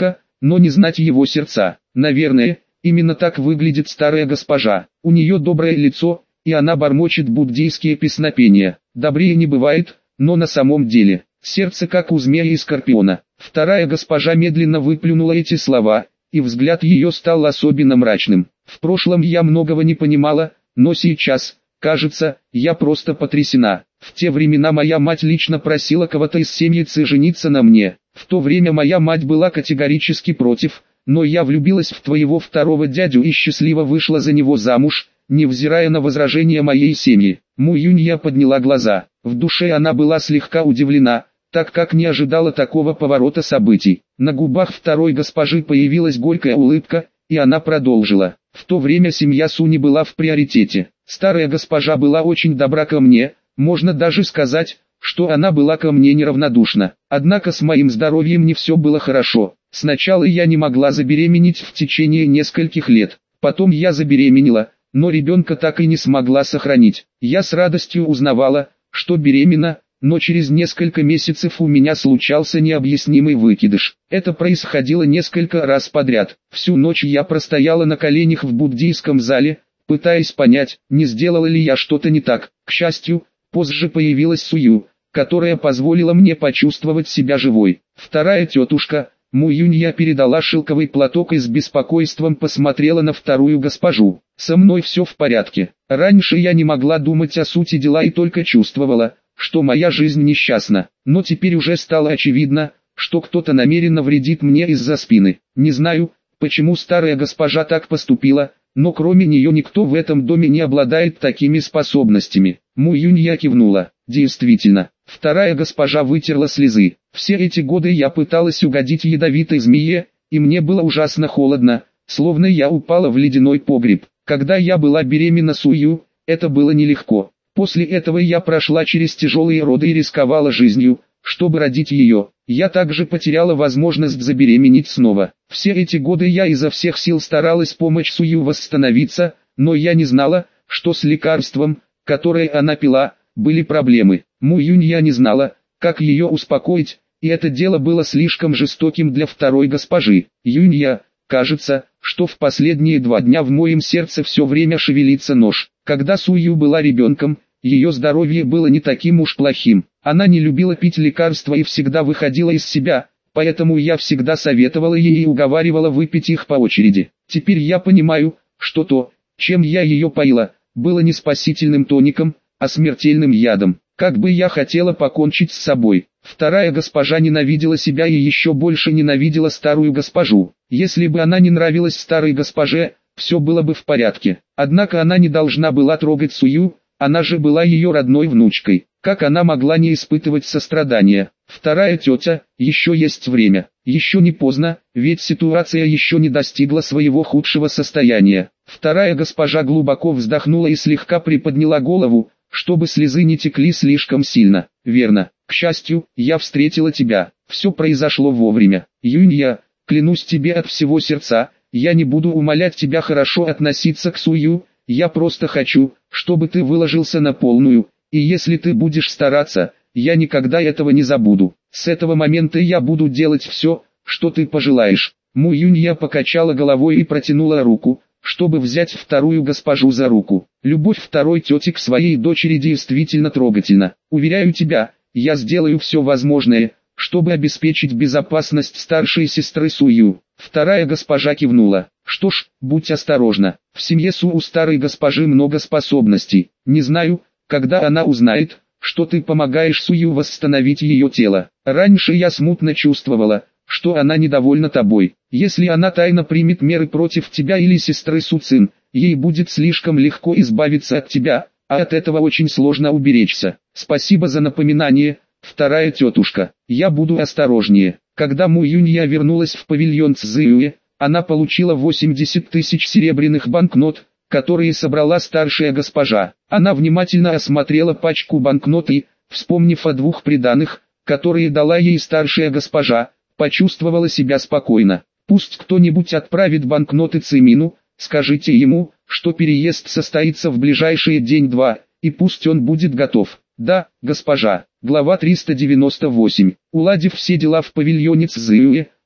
[SPEAKER 1] но не знать его сердца. Наверное, именно так выглядит старая госпожа. У нее доброе лицо, и она бормочет буддийские песнопения. Добрее не бывает, но на самом деле, сердце как у змея и скорпиона. Вторая госпожа медленно выплюнула эти слова, и взгляд ее стал особенно мрачным. В прошлом я многого не понимала, но сейчас, кажется, я просто потрясена. В те времена моя мать лично просила кого-то из семьицы жениться на мне. В то время моя мать была категорически против, но я влюбилась в твоего второго дядю и счастливо вышла за него замуж, невзирая на возражения моей семьи. Му Юнья подняла глаза. В душе она была слегка удивлена, так как не ожидала такого поворота событий. На губах второй госпожи появилась горькая улыбка, и она продолжила. В то время семья Суни была в приоритете. Старая госпожа была очень добра ко мне, можно даже сказать, что она была ко мне неравнодушна. Однако с моим здоровьем не все было хорошо. Сначала я не могла забеременеть в течение нескольких лет. Потом я забеременела, но ребенка так и не смогла сохранить. Я с радостью узнавала, что беременна, но через несколько месяцев у меня случался необъяснимый выкидыш. Это происходило несколько раз подряд. Всю ночь я простояла на коленях в буддийском зале, пытаясь понять, не сделала ли я что-то не так. К счастью, позже появилась Сую, которая позволила мне почувствовать себя живой. Вторая тетушка, Му Юнья, передала шелковый платок и с беспокойством посмотрела на вторую госпожу. «Со мной все в порядке. Раньше я не могла думать о сути дела и только чувствовала, что моя жизнь несчастна, но теперь уже стало очевидно, что кто-то намеренно вредит мне из-за спины. Не знаю, почему старая госпожа так поступила, но кроме нее никто в этом доме не обладает такими способностями». Му Юнья кивнула. Действительно, вторая госпожа вытерла слезы. Все эти годы я пыталась угодить ядовитой змее, и мне было ужасно холодно, словно я упала в ледяной погреб. Когда я была беременна Сую, это было нелегко. После этого я прошла через тяжелые роды и рисковала жизнью, чтобы родить ее. Я также потеряла возможность забеременеть снова. Все эти годы я изо всех сил старалась помочь Сую восстановиться, но я не знала, что с лекарством, которое она пила, были проблемы. Му Юнья не знала, как ее успокоить, и это дело было слишком жестоким для второй госпожи. Юнья, кажется, что в последние 2 дня в моем сердце все время шевелится нож. Когда Сую была ребенком, ее здоровье было не таким уж плохим. Она не любила пить лекарства и всегда выходила из себя, поэтому я всегда советовала ей и уговаривала выпить их по очереди. Теперь я понимаю, что то, чем я ее поила, было не спасительным тоником, а смертельным ядом. Как бы я хотела покончить с собой. Вторая госпожа ненавидела себя и еще больше ненавидела старую госпожу. Если бы она не нравилась старой госпоже, все было бы в порядке. Однако она не должна была трогать Сую, она же была ее родной внучкой. Как она могла не испытывать сострадания? Вторая тетя, еще есть время. Еще не поздно, ведь ситуация еще не достигла своего худшего состояния. Вторая госпожа глубоко вздохнула и слегка приподняла голову, чтобы слезы не текли слишком сильно. Верно. К счастью, я встретила тебя. Все произошло вовремя. Юнья, клянусь тебе от всего сердца, я не буду умолять тебя хорошо относиться к Сую, я просто хочу, чтобы ты выложился на полную, и если ты будешь стараться, я никогда этого не забуду. С этого момента я буду делать все, что ты пожелаешь. Му Юнья покачала головой и протянула руку, чтобы взять вторую госпожу за руку. Любовь второй тети к своей дочери действительно трогательна. Уверяю тебя, я сделаю все возможное, чтобы обеспечить безопасность старшей сестры Сую. Вторая госпожа кивнула. Что ж, будь осторожна. В семье Су у старой госпожи много способностей. Не знаю, когда она узнает, что ты помогаешь Сую восстановить ее тело. Раньше я смутно чувствовала, что она недовольна тобой. Если она тайно примет меры против тебя или сестры Су Цин, ей будет слишком легко избавиться от тебя, а от этого очень сложно уберечься. Спасибо за напоминание, вторая тетушка. Я буду осторожнее. Когда Му Юнья вернулась в павильон Цзюэ, она получила 80 тысяч серебряных банкнот, которые собрала старшая госпожа. Она внимательно осмотрела пачку банкнот и, вспомнив о 2 приданых, которые дала ей старшая госпожа, почувствовала себя спокойно. Пусть кто-нибудь отправит банкноты Цимину, скажите ему, что переезд состоится в ближайшие день-два, и пусть он будет готов. Да, госпожа. Глава 398. Уладив все дела в павильоне Цзюэ,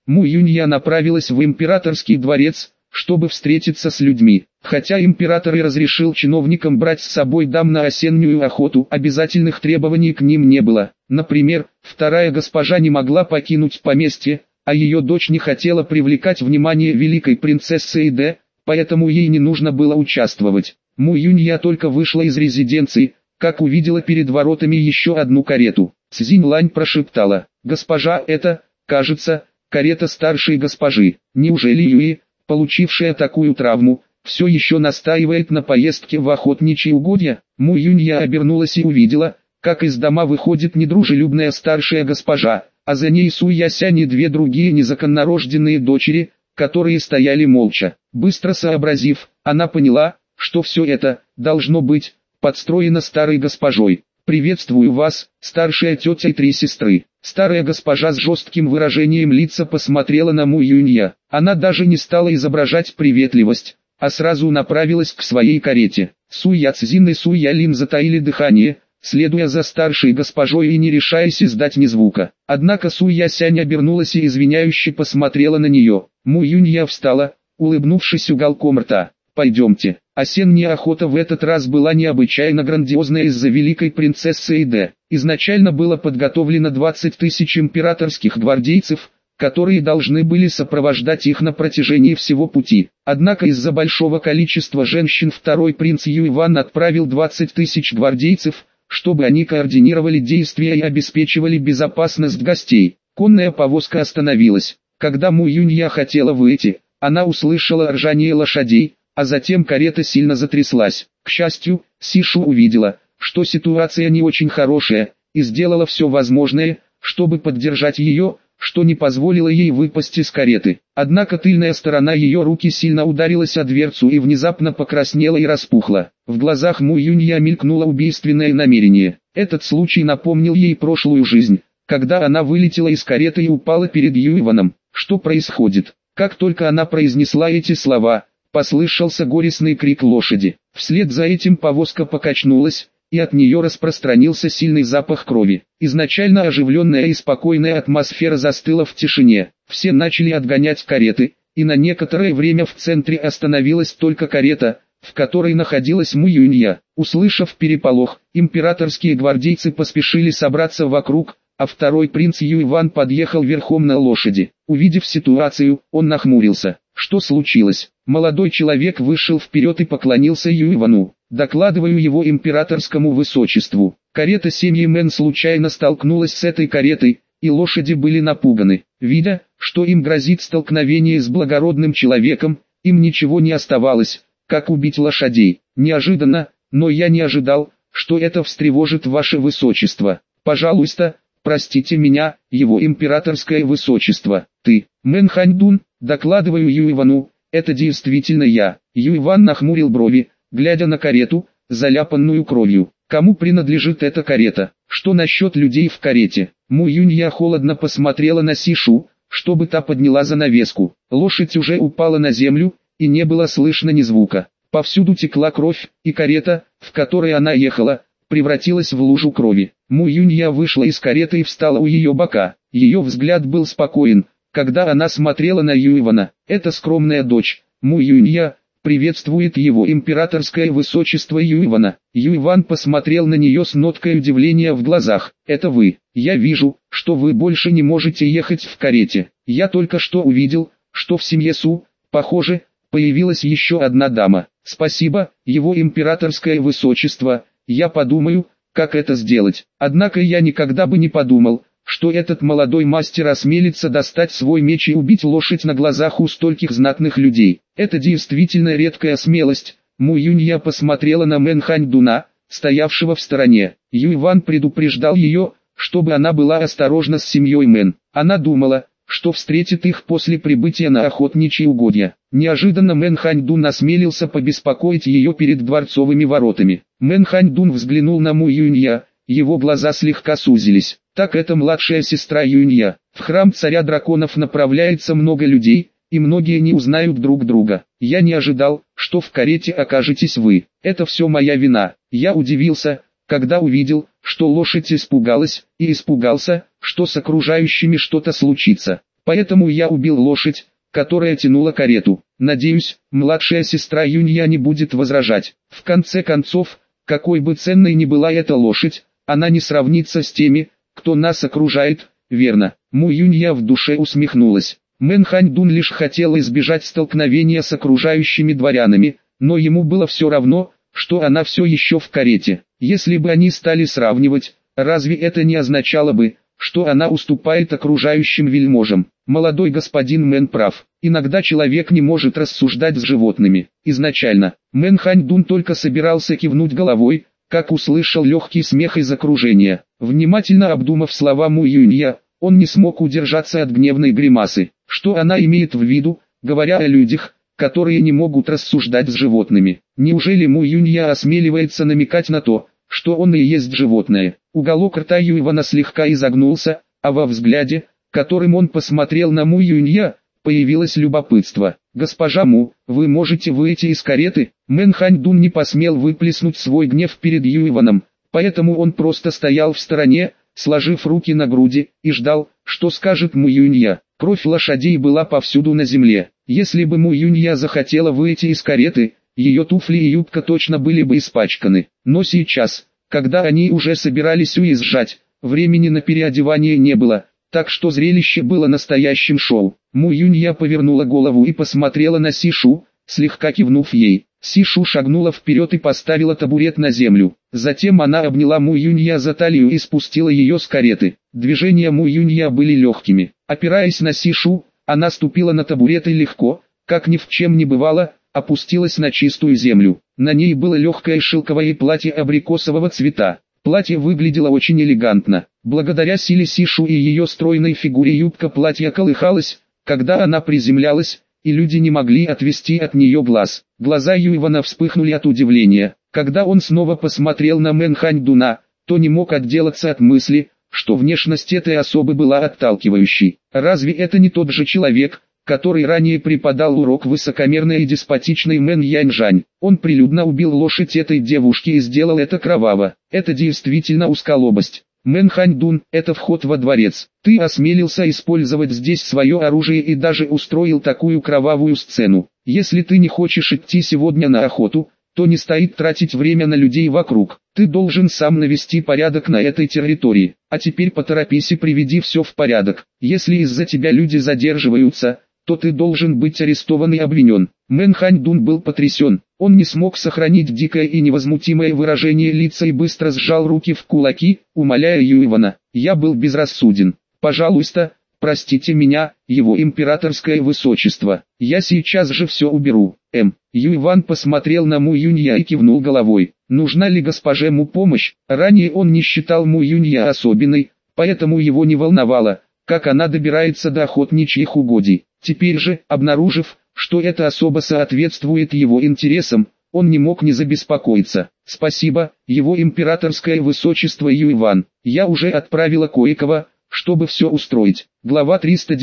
[SPEAKER 1] Му Юнья направилась в императорский дворец, чтобы встретиться с людьми. Хотя император и разрешил чиновникам брать с собой дам на осеннюю охоту, обязательных требований к ним не было. Например, вторая госпожа не могла покинуть поместье, а ее дочь не хотела привлекать внимание великой принцессы Иде, поэтому ей не нужно было участвовать. Му Юнья только вышла из резиденции, как увидела перед воротами еще одну карету. Цзинь Лань прошептала: «Госпожа, это, кажется, карета старшей госпожи. Неужели Юи, получившая такую травму, все еще настаивает на поездке в охотничьи угодья?» Му Юнья обернулась и увидела, как из дома выходит недружелюбная старшая госпожа, а за ней Су Ясянь и две другие незаконнорожденные дочери, которые стояли молча. Быстро сообразив, она поняла, что все это, должно быть, подстроено старой госпожой. «Приветствую вас, старшая тетя и три сестры». Старая госпожа с жестким выражением лица посмотрела на Му Юнья. Она даже не стала изображать приветливость, а сразу направилась к своей карете. Су Яцзин и Су Ялин затаили дыхание, следуя за старшей госпожой и не решаясь издать ни звука. Однако Су Ясянь обернулась и извиняюще посмотрела на нее. Му Юнья встала, улыбнувшись уголком рта. «Пойдемте». Осенняя охота в этот раз была необычайно грандиозная из-за великой принцессы Иде. Изначально было подготовлено 20 тысяч императорских гвардейцев, которые должны были сопровождать их на протяжении всего пути. Однако из-за большого количества женщин второй принц Юйван отправил 20 тысяч гвардейцев, чтобы они координировали действия и обеспечивали безопасность гостей. Конная повозка остановилась. Когда Му Юнья хотела выйти, она услышала ржание лошадей, а затем карета сильно затряслась. К счастью, Сишу увидела, что ситуация не очень хорошая, и сделала все возможное, чтобы поддержать ее, что не позволило ей выпасть из кареты. Однако тыльная сторона ее руки сильно ударилась о дверцу и внезапно покраснела и распухла. В глазах Му Юнья мелькнуло убийственное намерение. Этот случай напомнил ей прошлую жизнь, когда она вылетела из кареты и упала перед Юйваном. Что происходит? Как только она произнесла эти слова, послышался горестный крик лошади. Вслед за этим повозка покачнулась, и от нее распространился сильный запах крови. Изначально оживленная и спокойная атмосфера застыла в тишине. Все начали отгонять кареты, и на некоторое время в центре остановилась только карета, в которой находилась Му Юнья. Услышав переполох, императорские гвардейцы поспешили собраться вокруг, а второй принц Юйван подъехал верхом на лошади. Увидев ситуацию, он нахмурился. Что случилось? Молодой человек вышел вперед и поклонился Юйвану. «Докладываю его императорскому высочеству. Карета семьи Мэн случайно столкнулась с этой каретой, и лошади были напуганы. Видя, что им грозит столкновение с благородным человеком, им ничего не оставалось, как убить лошадей. Неожиданно, но я не ожидал, что это встревожит ваше высочество. Пожалуйста, простите меня, его императорское высочество. Ты, Мэн Ханьдун?» «Докладываю Юйвану, это действительно я». Юйван нахмурил брови, глядя на карету, заляпанную кровью. «Кому принадлежит эта карета? Что насчет людей в карете?» Му Юнья холодно посмотрела на Сишу, чтобы та подняла занавеску. Лошадь уже упала на землю, и не было слышно ни звука. Повсюду текла кровь, и карета, в которой она ехала, превратилась в лужу крови. Му Юнья вышла из кареты и встала у ее бока. Ее взгляд был спокоен, когда она смотрела на Юйвана. «Это скромная дочь, Му Юнья, приветствует его императорское высочество Юйвана». Юйван посмотрел на нее с ноткой удивления в глазах. «Это вы? Я вижу, что вы больше не можете ехать в карете. Я только что увидел, что в семье Су, похоже, появилась еще одна дама. Спасибо, его императорское высочество, я подумаю, как это сделать». Однако я никогда бы не подумал, что этот молодой мастер осмелится достать свой меч и убить лошадь на глазах у стольких знатных людей. Это действительно редкая смелость. Му Юнья посмотрела на Мэн Ханьдуна, стоявшего в стороне. Юйван предупреждал ее, чтобы она была осторожна с семьей Мэн. Она думала, что встретит их после прибытия на охотничьи угодья. Неожиданно Мэн Ханьдун осмелился побеспокоить ее перед дворцовыми воротами. Мэн Ханьдун взглянул на Му Юнья, его глаза слегка сузились. «Так это младшая сестра Юнья. В храм царя драконов направляется много людей, и многие не узнают друг друга. Я не ожидал, что в карете окажетесь вы. Это все моя вина». Я удивился, когда увидел, что лошадь испугалась, и испугался, что с окружающими что-то случится. Поэтому я убил лошадь, которая тянула карету. Надеюсь, младшая сестра Юнья не будет возражать. В конце концов, какой бы ценной ни была эта лошадь, она не сравнится с теми, кто нас окружает, верно? Му Юнья в душе усмехнулась. Мэн Ханьдун лишь хотел избежать столкновения с окружающими дворянами, но ему было все равно, что она все еще в карете. Если бы они стали сравнивать, разве это не означало бы, что она уступает окружающим вельможам? Молодой господин Мэн прав. Иногда человек не может рассуждать с животными. Изначально, Мэн Ханьдун только собирался кивнуть головой, как услышал легкий смех из окружения. Внимательно обдумав слова Му Юнья, он не смог удержаться от гневной гримасы. Что она имеет в виду, говоря о людях, которые не могут рассуждать с животными? Неужели Му Юнья осмеливается намекать на то, что он и есть животное? Уголок рта Юйвана слегка изогнулся, а во взгляде, которым он посмотрел на Му Юнья, появилось любопытство. «Госпожа Му, вы можете выйти из кареты?» Мэн Ханьдун не посмел выплеснуть свой гнев перед Юйваном, поэтому он просто стоял в стороне, сложив руки на груди, и ждал, что скажет Му Юнья. Кровь лошадей была повсюду на земле. Если бы Му Юнья захотела выйти из кареты, ее туфли и юбка точно были бы испачканы. Но сейчас, когда они уже собирались уезжать, времени на переодевание не было, так что зрелище было настоящим шоу. Му Юнья повернула голову и посмотрела на Сишу, слегка кивнув ей. Сишу шагнула вперед и поставила табурет на землю. Затем она обняла Му Юнья за талию и спустила ее с кареты. Движения Му Юнья были легкими. Опираясь на Сишу, она ступила на табурет и легко, как ни в чем не бывало, опустилась на чистую землю. На ней было легкое шелковое платье абрикосового цвета. Платье выглядело очень элегантно. Благодаря силе Сишу и ее стройной фигуре юбка платья колыхалась, когда она приземлялась, и люди не могли отвести от нее глаз. Глаза Юйвана вспыхнули от удивления. Когда он снова посмотрел на Мэн Ханьдуна, то не мог отделаться от мысли, что внешность этой особы была отталкивающей. Разве это не тот же человек, который ранее преподал урок высокомерной и деспотичной Мэн Яньжань? Он прилюдно убил лошадь этой девушки и сделал это кроваво. Это действительно узколобость. Мэн Ханьдун, это вход во дворец. Ты осмелился использовать здесь свое оружие и даже устроил такую кровавую сцену. Если ты не хочешь идти сегодня на охоту, то не стоит тратить время на людей вокруг. Ты должен сам навести порядок на этой территории. А теперь поторопись и приведи все в порядок. Если из-за тебя люди задерживаются, то ты должен быть арестован и обвинен. Мэн Ханьдун был потрясен. Он не смог сохранить дикое и невозмутимое выражение лица и быстро сжал руки в кулаки, умоляя Юйвана. Я был безрассуден. Пожалуйста, простите меня, его императорское высочество. Я сейчас же все уберу. Юйван посмотрел на Му Юнья и кивнул головой. Нужна ли госпоже Му помощь? Ранее он не считал Му Юнья особенной, поэтому его не волновало, как она добирается до охотничьих угодий. Теперь же, обнаружив, что эта особа соответствует его интересам, он не мог не забеспокоиться. «Спасибо, его императорское высочество Юйван, я уже отправила кое-кого, чтобы все устроить». Глава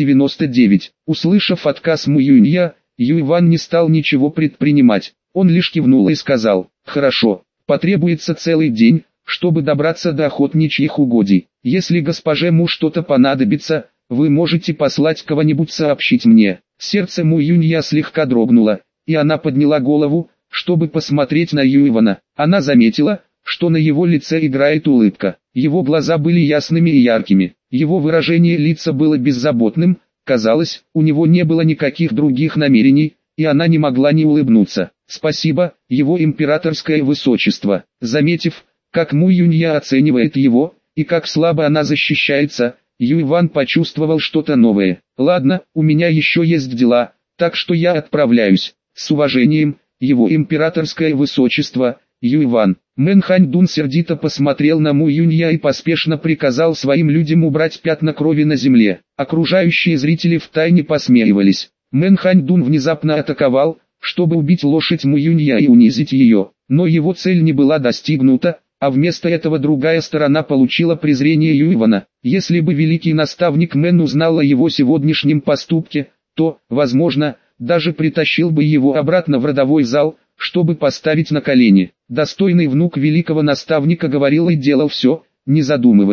[SPEAKER 1] 399. Услышав отказ Му Юнья, Юйван не стал ничего предпринимать. Он лишь кивнул и сказал: «Хорошо, потребуется целый день, чтобы добраться до охотничьих угодий. Если госпоже Му что-то понадобится, вы можете послать кого-нибудь сообщить мне». Сердце Му Юнья слегка дрогнуло, и она подняла голову, чтобы посмотреть на Юйвана. Она заметила, что на его лице играет улыбка. Его глаза были ясными и яркими. Его выражение лица было беззаботным, казалось, у него не было никаких других намерений, и она не могла не улыбнуться. «Спасибо, его императорское высочество». Заметив, как Му Юнья оценивает его, и как слабо она защищается, Юйван почувствовал что-то новое. «Ладно, у меня еще есть дела, так что я отправляюсь. С уважением, его императорское высочество, Юйван». Мэн Ханьдун сердито посмотрел на Му Юнья и поспешно приказал своим людям убрать пятна крови на земле. Окружающие зрители втайне посмеивались. Мэн Ханьдун внезапно атаковал, чтобы убить лошадь Му Юнья и унизить ее. Но его цель не была достигнута, а вместо этого другая сторона получила презрение Юйвана. Если бы великий наставник Мэн узнал о его сегодняшнем поступке, то, возможно, даже притащил бы его обратно в родовой зал, чтобы поставить на колени. Достойный внук великого наставника говорил и делал все, не задумываясь.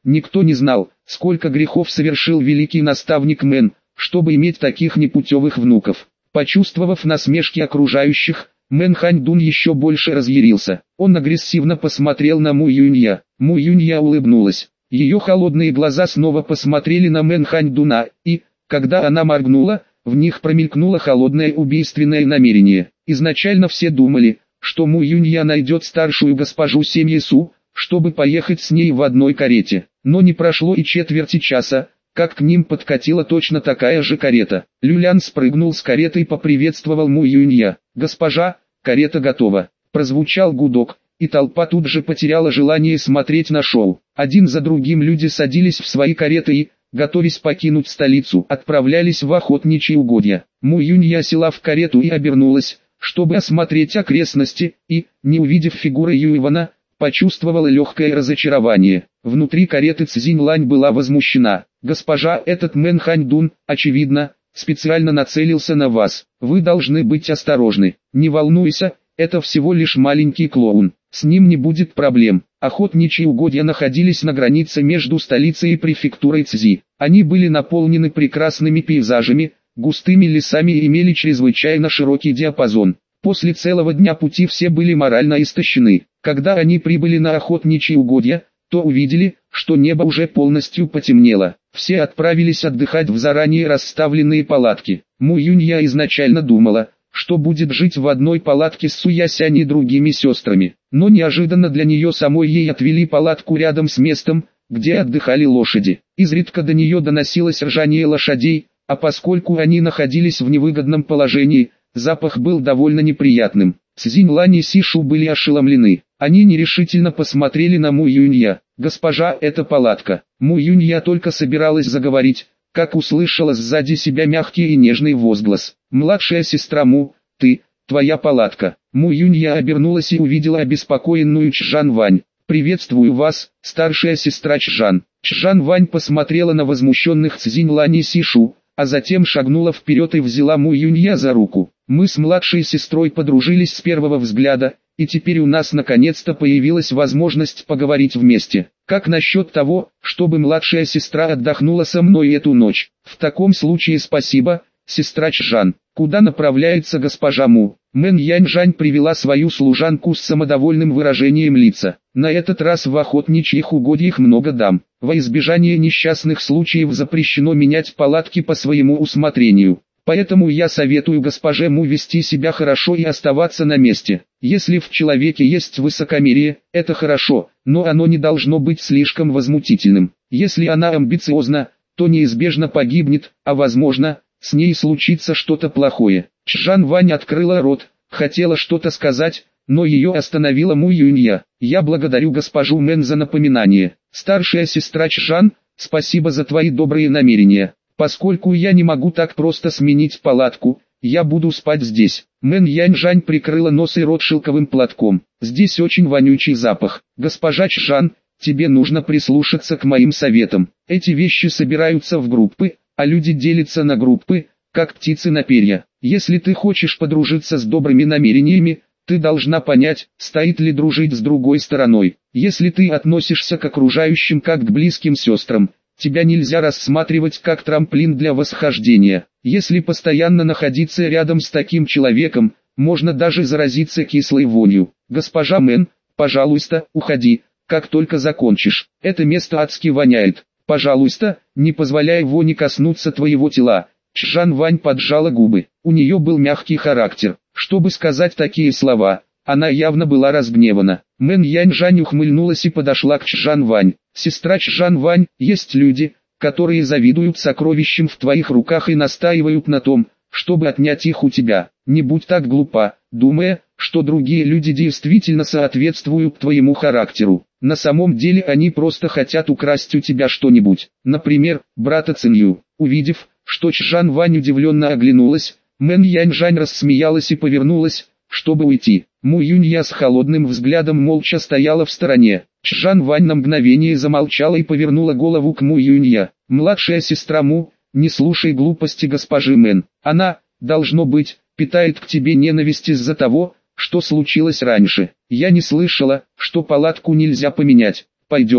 [SPEAKER 1] Никто не знал, сколько грехов совершил великий наставник Мэн, чтобы иметь таких непутевых внуков. Почувствовав насмешки окружающих, Мэн Ханьдун еще больше разъярился. Он агрессивно посмотрел на Му Юнья. Му Юнья улыбнулась. Ее холодные глаза снова посмотрели на Мэн Ханьдуна, и, когда она моргнула, в них промелькнуло холодное убийственное намерение. Изначально все думали, что Му Юнья найдет старшую госпожу семьи Су, чтобы поехать с ней в одной карете. Но не прошло и четверти часа, как к ним подкатила точно такая же карета. Люлян спрыгнул с кареты и поприветствовал Му Юнья. «Госпожа, карета готова». Прозвучал гудок, и толпа тут же потеряла желание смотреть на шоу. Один за другим люди садились в свои кареты и, готовясь покинуть столицу, отправлялись в охотничьи угодья. Му Юнья села в карету и обернулась, чтобы осмотреть окрестности, и, не увидев фигуры Юйвана, почувствовала легкое разочарование. Внутри кареты Цзинь Лань была возмущена. «Госпожа, этот Мэн Ханьдун, очевидно, специально нацелился на вас. Вы должны быть осторожны. Не волнуйся, это всего лишь маленький клоун. С ним не будет проблем». Охотничьи угодья находились на границе между столицей и префектурой Цзи. Они были наполнены прекрасными пейзажами, густыми лесами и имели чрезвычайно широкий диапазон. После целого дня пути все были морально истощены. Когда они прибыли на охотничьи угодья, то увидели, что небо уже полностью потемнело. Все отправились отдыхать в заранее расставленные палатки. Му Юнья изначально думала, что будет жить в одной палатке с Суясянь и другими сестрами. Но неожиданно для нее самой ей отвели палатку рядом с местом, где отдыхали лошади. Изредка до нее доносилось ржание лошадей, а поскольку они находились в невыгодном положении, запах был довольно неприятным. Цзинь Лань и Сишу были ошеломлены. Они нерешительно посмотрели на Му Юнья. «Госпожа, это палатка». Му Юнья только собиралась заговорить, как услышала сзади себя мягкий и нежный возглас. «Младшая сестра Му, твоя палатка». Му Юнья обернулась и увидела обеспокоенную Чжан Вань. «Приветствую вас, старшая сестра Чжан». Чжан Вань посмотрела на возмущенных Цзинь Лань и Сишу, а затем шагнула вперед и взяла Му Юнья за руку. «Мы с младшей сестрой подружились с первого взгляда, и теперь у нас наконец-то появилась возможность поговорить вместе. Как насчет того, чтобы младшая сестра отдохнула со мной эту ночь? В таком случае спасибо, сестра Чжан». «Куда направляется госпожа Му?» Мэн Яньжань привела свою служанку с самодовольным выражением лица. «На этот раз в охотничьих угодьях много дам. Во избежание несчастных случаев запрещено менять палатки по своему усмотрению. Поэтому я советую госпоже Му вести себя хорошо и оставаться на месте. Если в человеке есть высокомерие, это хорошо, но оно не должно быть слишком возмутительным. Если она амбициозна, то неизбежно погибнет, а возможно, с ней случится что-то плохое». Чжан Вань открыла рот, хотела что-то сказать, но ее остановила Му Юнья. «Я благодарю госпожу Мэн за напоминание. Старшая сестра Чжан, спасибо за твои добрые намерения. Поскольку я не могу так просто сменить палатку, я буду спать здесь». Мэн Яньжань прикрыла нос и рот шелковым платком. «Здесь очень вонючий запах. Госпожа Чжан, тебе нужно прислушаться к моим советам. Эти вещи собираются в группы, а люди делятся на группы, как птицы на перья. Если ты хочешь подружиться с добрыми намерениями, ты должна понять, стоит ли дружить с другой стороной. Если ты относишься к окружающим как к близким сестрам, тебя нельзя рассматривать как трамплин для восхождения. Если постоянно находиться рядом с таким человеком, можно даже заразиться кислой вонью. Госпожа Мэн, пожалуйста, уходи, как только закончишь. Это место адски воняет. Пожалуйста, не позволяй вони коснуться твоего тела». Чжан Вань поджала губы. У нее был мягкий характер. Чтобы сказать такие слова, она явно была разгневана. Мэн Яньжань ухмыльнулась и подошла к Чжан Вань. «Сестра Чжан Вань, есть люди, которые завидуют сокровищам в твоих руках и настаивают на том, чтобы отнять их у тебя. Не будь так глупа, думая, что другие люди действительно соответствуют твоему характеру. На самом деле они просто хотят украсть у тебя что-нибудь. Например, брата Цинью». Увидев, что Чжан Вань удивленно оглянулась, Мэн Яньжань рассмеялась и повернулась, чтобы уйти. Му Юнья с холодным взглядом молча стояла в стороне. Чжан Вань на мгновение замолчала и повернула голову к Му Юнья. «Младшая сестра Му, не слушай глупости госпожи Мэн. Она, должно быть, питает к тебе ненависть из-за того, что случилось раньше. Я не слышала, что палатку нельзя поменять. Пойдемте».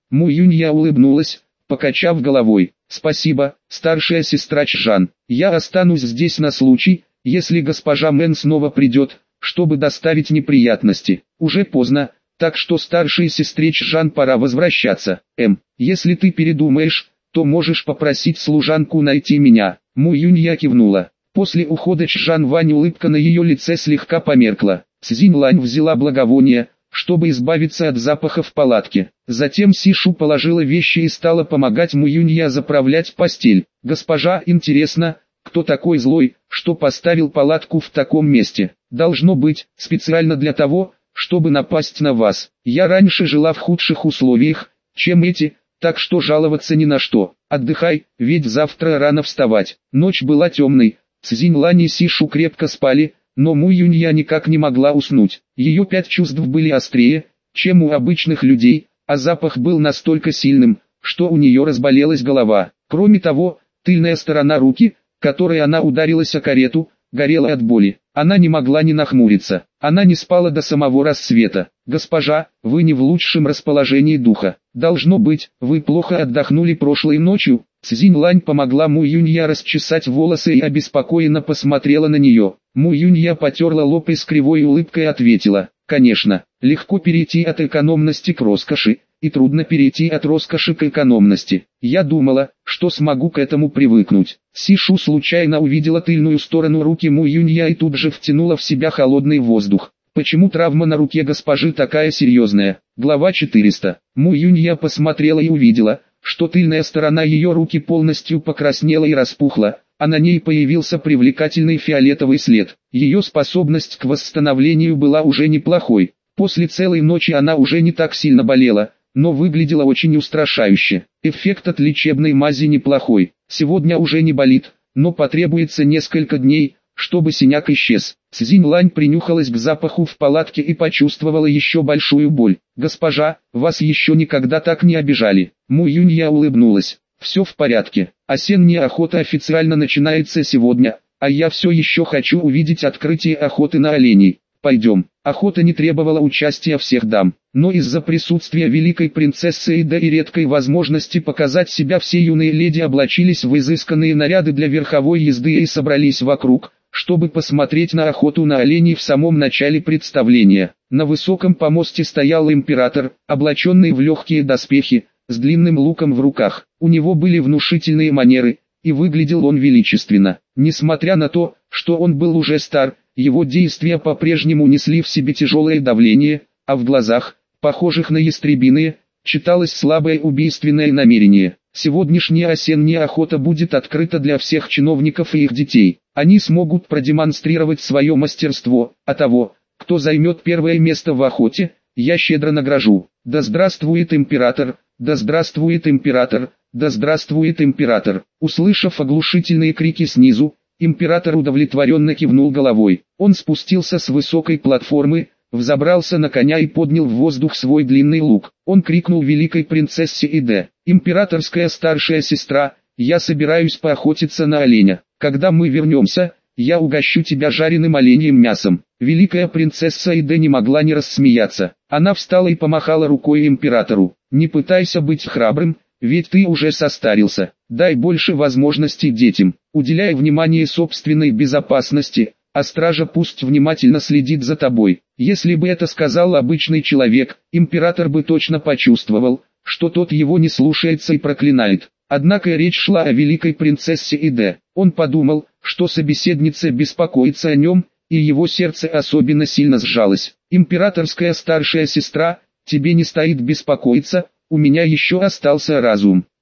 [SPEAKER 1] Му Юнья улыбнулась, покачав головой. «Спасибо, старшая сестра Чжан. Я останусь здесь на случай, если госпожа Мэн снова придет, чтобы доставить неприятности. Уже поздно, так что старшей сестре Чжан пора возвращаться. Если ты передумаешь, то можешь попросить служанку найти меня». Му Юнья кивнула. После ухода Чжан Вань улыбка на ее лице слегка померкла. Цзинь Лань взяла благовоние, чтобы избавиться от запаха в палатке. Затем Сишу положила вещи и стала помогать Му Юнья заправлять постель. «Госпожа, интересно, кто такой злой, что поставил палатку в таком месте? Должно быть, специально для того, чтобы напасть на вас. Я раньше жила в худших условиях, чем эти, так что жаловаться ни на что. Отдыхай, ведь завтра рано вставать». Ночь была темной, Цзинь Лань и Сишу крепко спали, но Му Юнья никак не могла уснуть. Ее 5 чувств были острее, чем у обычных людей, а запах был настолько сильным, что у нее разболелась голова. Кроме того, тыльная сторона руки, которой она ударилась о карету, горела от боли. Она не могла не нахмуриться. Она не спала до самого рассвета. «Госпожа, вы не в лучшем расположении духа. Должно быть, вы плохо отдохнули прошлой ночью». Цзинь Лань помогла Му Юнья расчесать волосы и обеспокоенно посмотрела на нее. Му Юнья потерла лоб и с кривой улыбкой ответила: «Конечно, легко перейти от экономности к роскоши, и трудно перейти от роскоши к экономности. Я думала, что смогу к этому привыкнуть». Сишу случайно увидела тыльную сторону руки Му Юнья и тут же втянула в себя холодный воздух. Почему травма на руке госпожи такая серьезная? Глава 400. Му Юнья посмотрела и увидела, что тыльная сторона ее руки полностью покраснела и распухла, а на ней появился привлекательный фиолетовый след. Ее способность к восстановлению была уже неплохой. После целой ночи она уже не так сильно болела, но выглядела очень устрашающе. Эффект от лечебной мази неплохой. Сегодня уже не болит, но потребуется несколько дней, чтобы синяк исчез. Цзинь Лань принюхалась к запаху в палатке и почувствовала еще большую боль. «Госпожа, вас еще никогда так не обижали». Му Юнья улыбнулась. «Все в порядке. Осенняя охота официально начинается сегодня, а я все еще хочу увидеть открытие охоты на оленей. Пойдем». Охота не требовала участия всех дам, но из-за присутствия великой принцессы Ида и редкой возможности показать себя все юные леди облачились в изысканные наряды для верховой езды и собрались вокруг, чтобы посмотреть на охоту на оленей в самом начале представления. На высоком помосте стоял император, облаченный в легкие доспехи, с длинным луком в руках. У него были внушительные манеры, и выглядел он величественно. Несмотря на то, что он был уже стар, его действия по-прежнему несли в себе тяжелое давление, а в глазах, похожих на ястребиные, читалось слабое убийственное намерение. Сегодняшняя осенняя охота будет открыта для всех чиновников и их детей. Они смогут продемонстрировать свое мастерство, а того, кто займет первое место в охоте, я щедро награжу. Да здравствует император, да здравствует император, да здравствует император. Услышав оглушительные крики снизу, император удовлетворенно кивнул головой. Он спустился с высокой платформы, взобрался на коня и поднял в воздух свой длинный лук. Он крикнул великой принцессе Иде: «Императорская старшая сестра, я собираюсь поохотиться на оленя. Когда мы вернемся, я угощу тебя жареным оленьим мясом». Великая принцесса Иде не могла не рассмеяться. Она встала и помахала рукой императору. «Не пытайся быть храбрым, ведь ты уже состарился. Дай больше возможностей детям. Уделяй внимание собственной безопасности, а стража пусть внимательно следит за тобой». Если бы это сказал обычный человек, император бы точно почувствовал, что тот его не слушается и проклинает. Однако речь шла о великой принцессе Иде. Он подумал, что собеседница беспокоится о нем, и его сердце особенно сильно сжалось. «Императорская старшая сестра, тебе не стоит беспокоиться, у меня еще остался разум.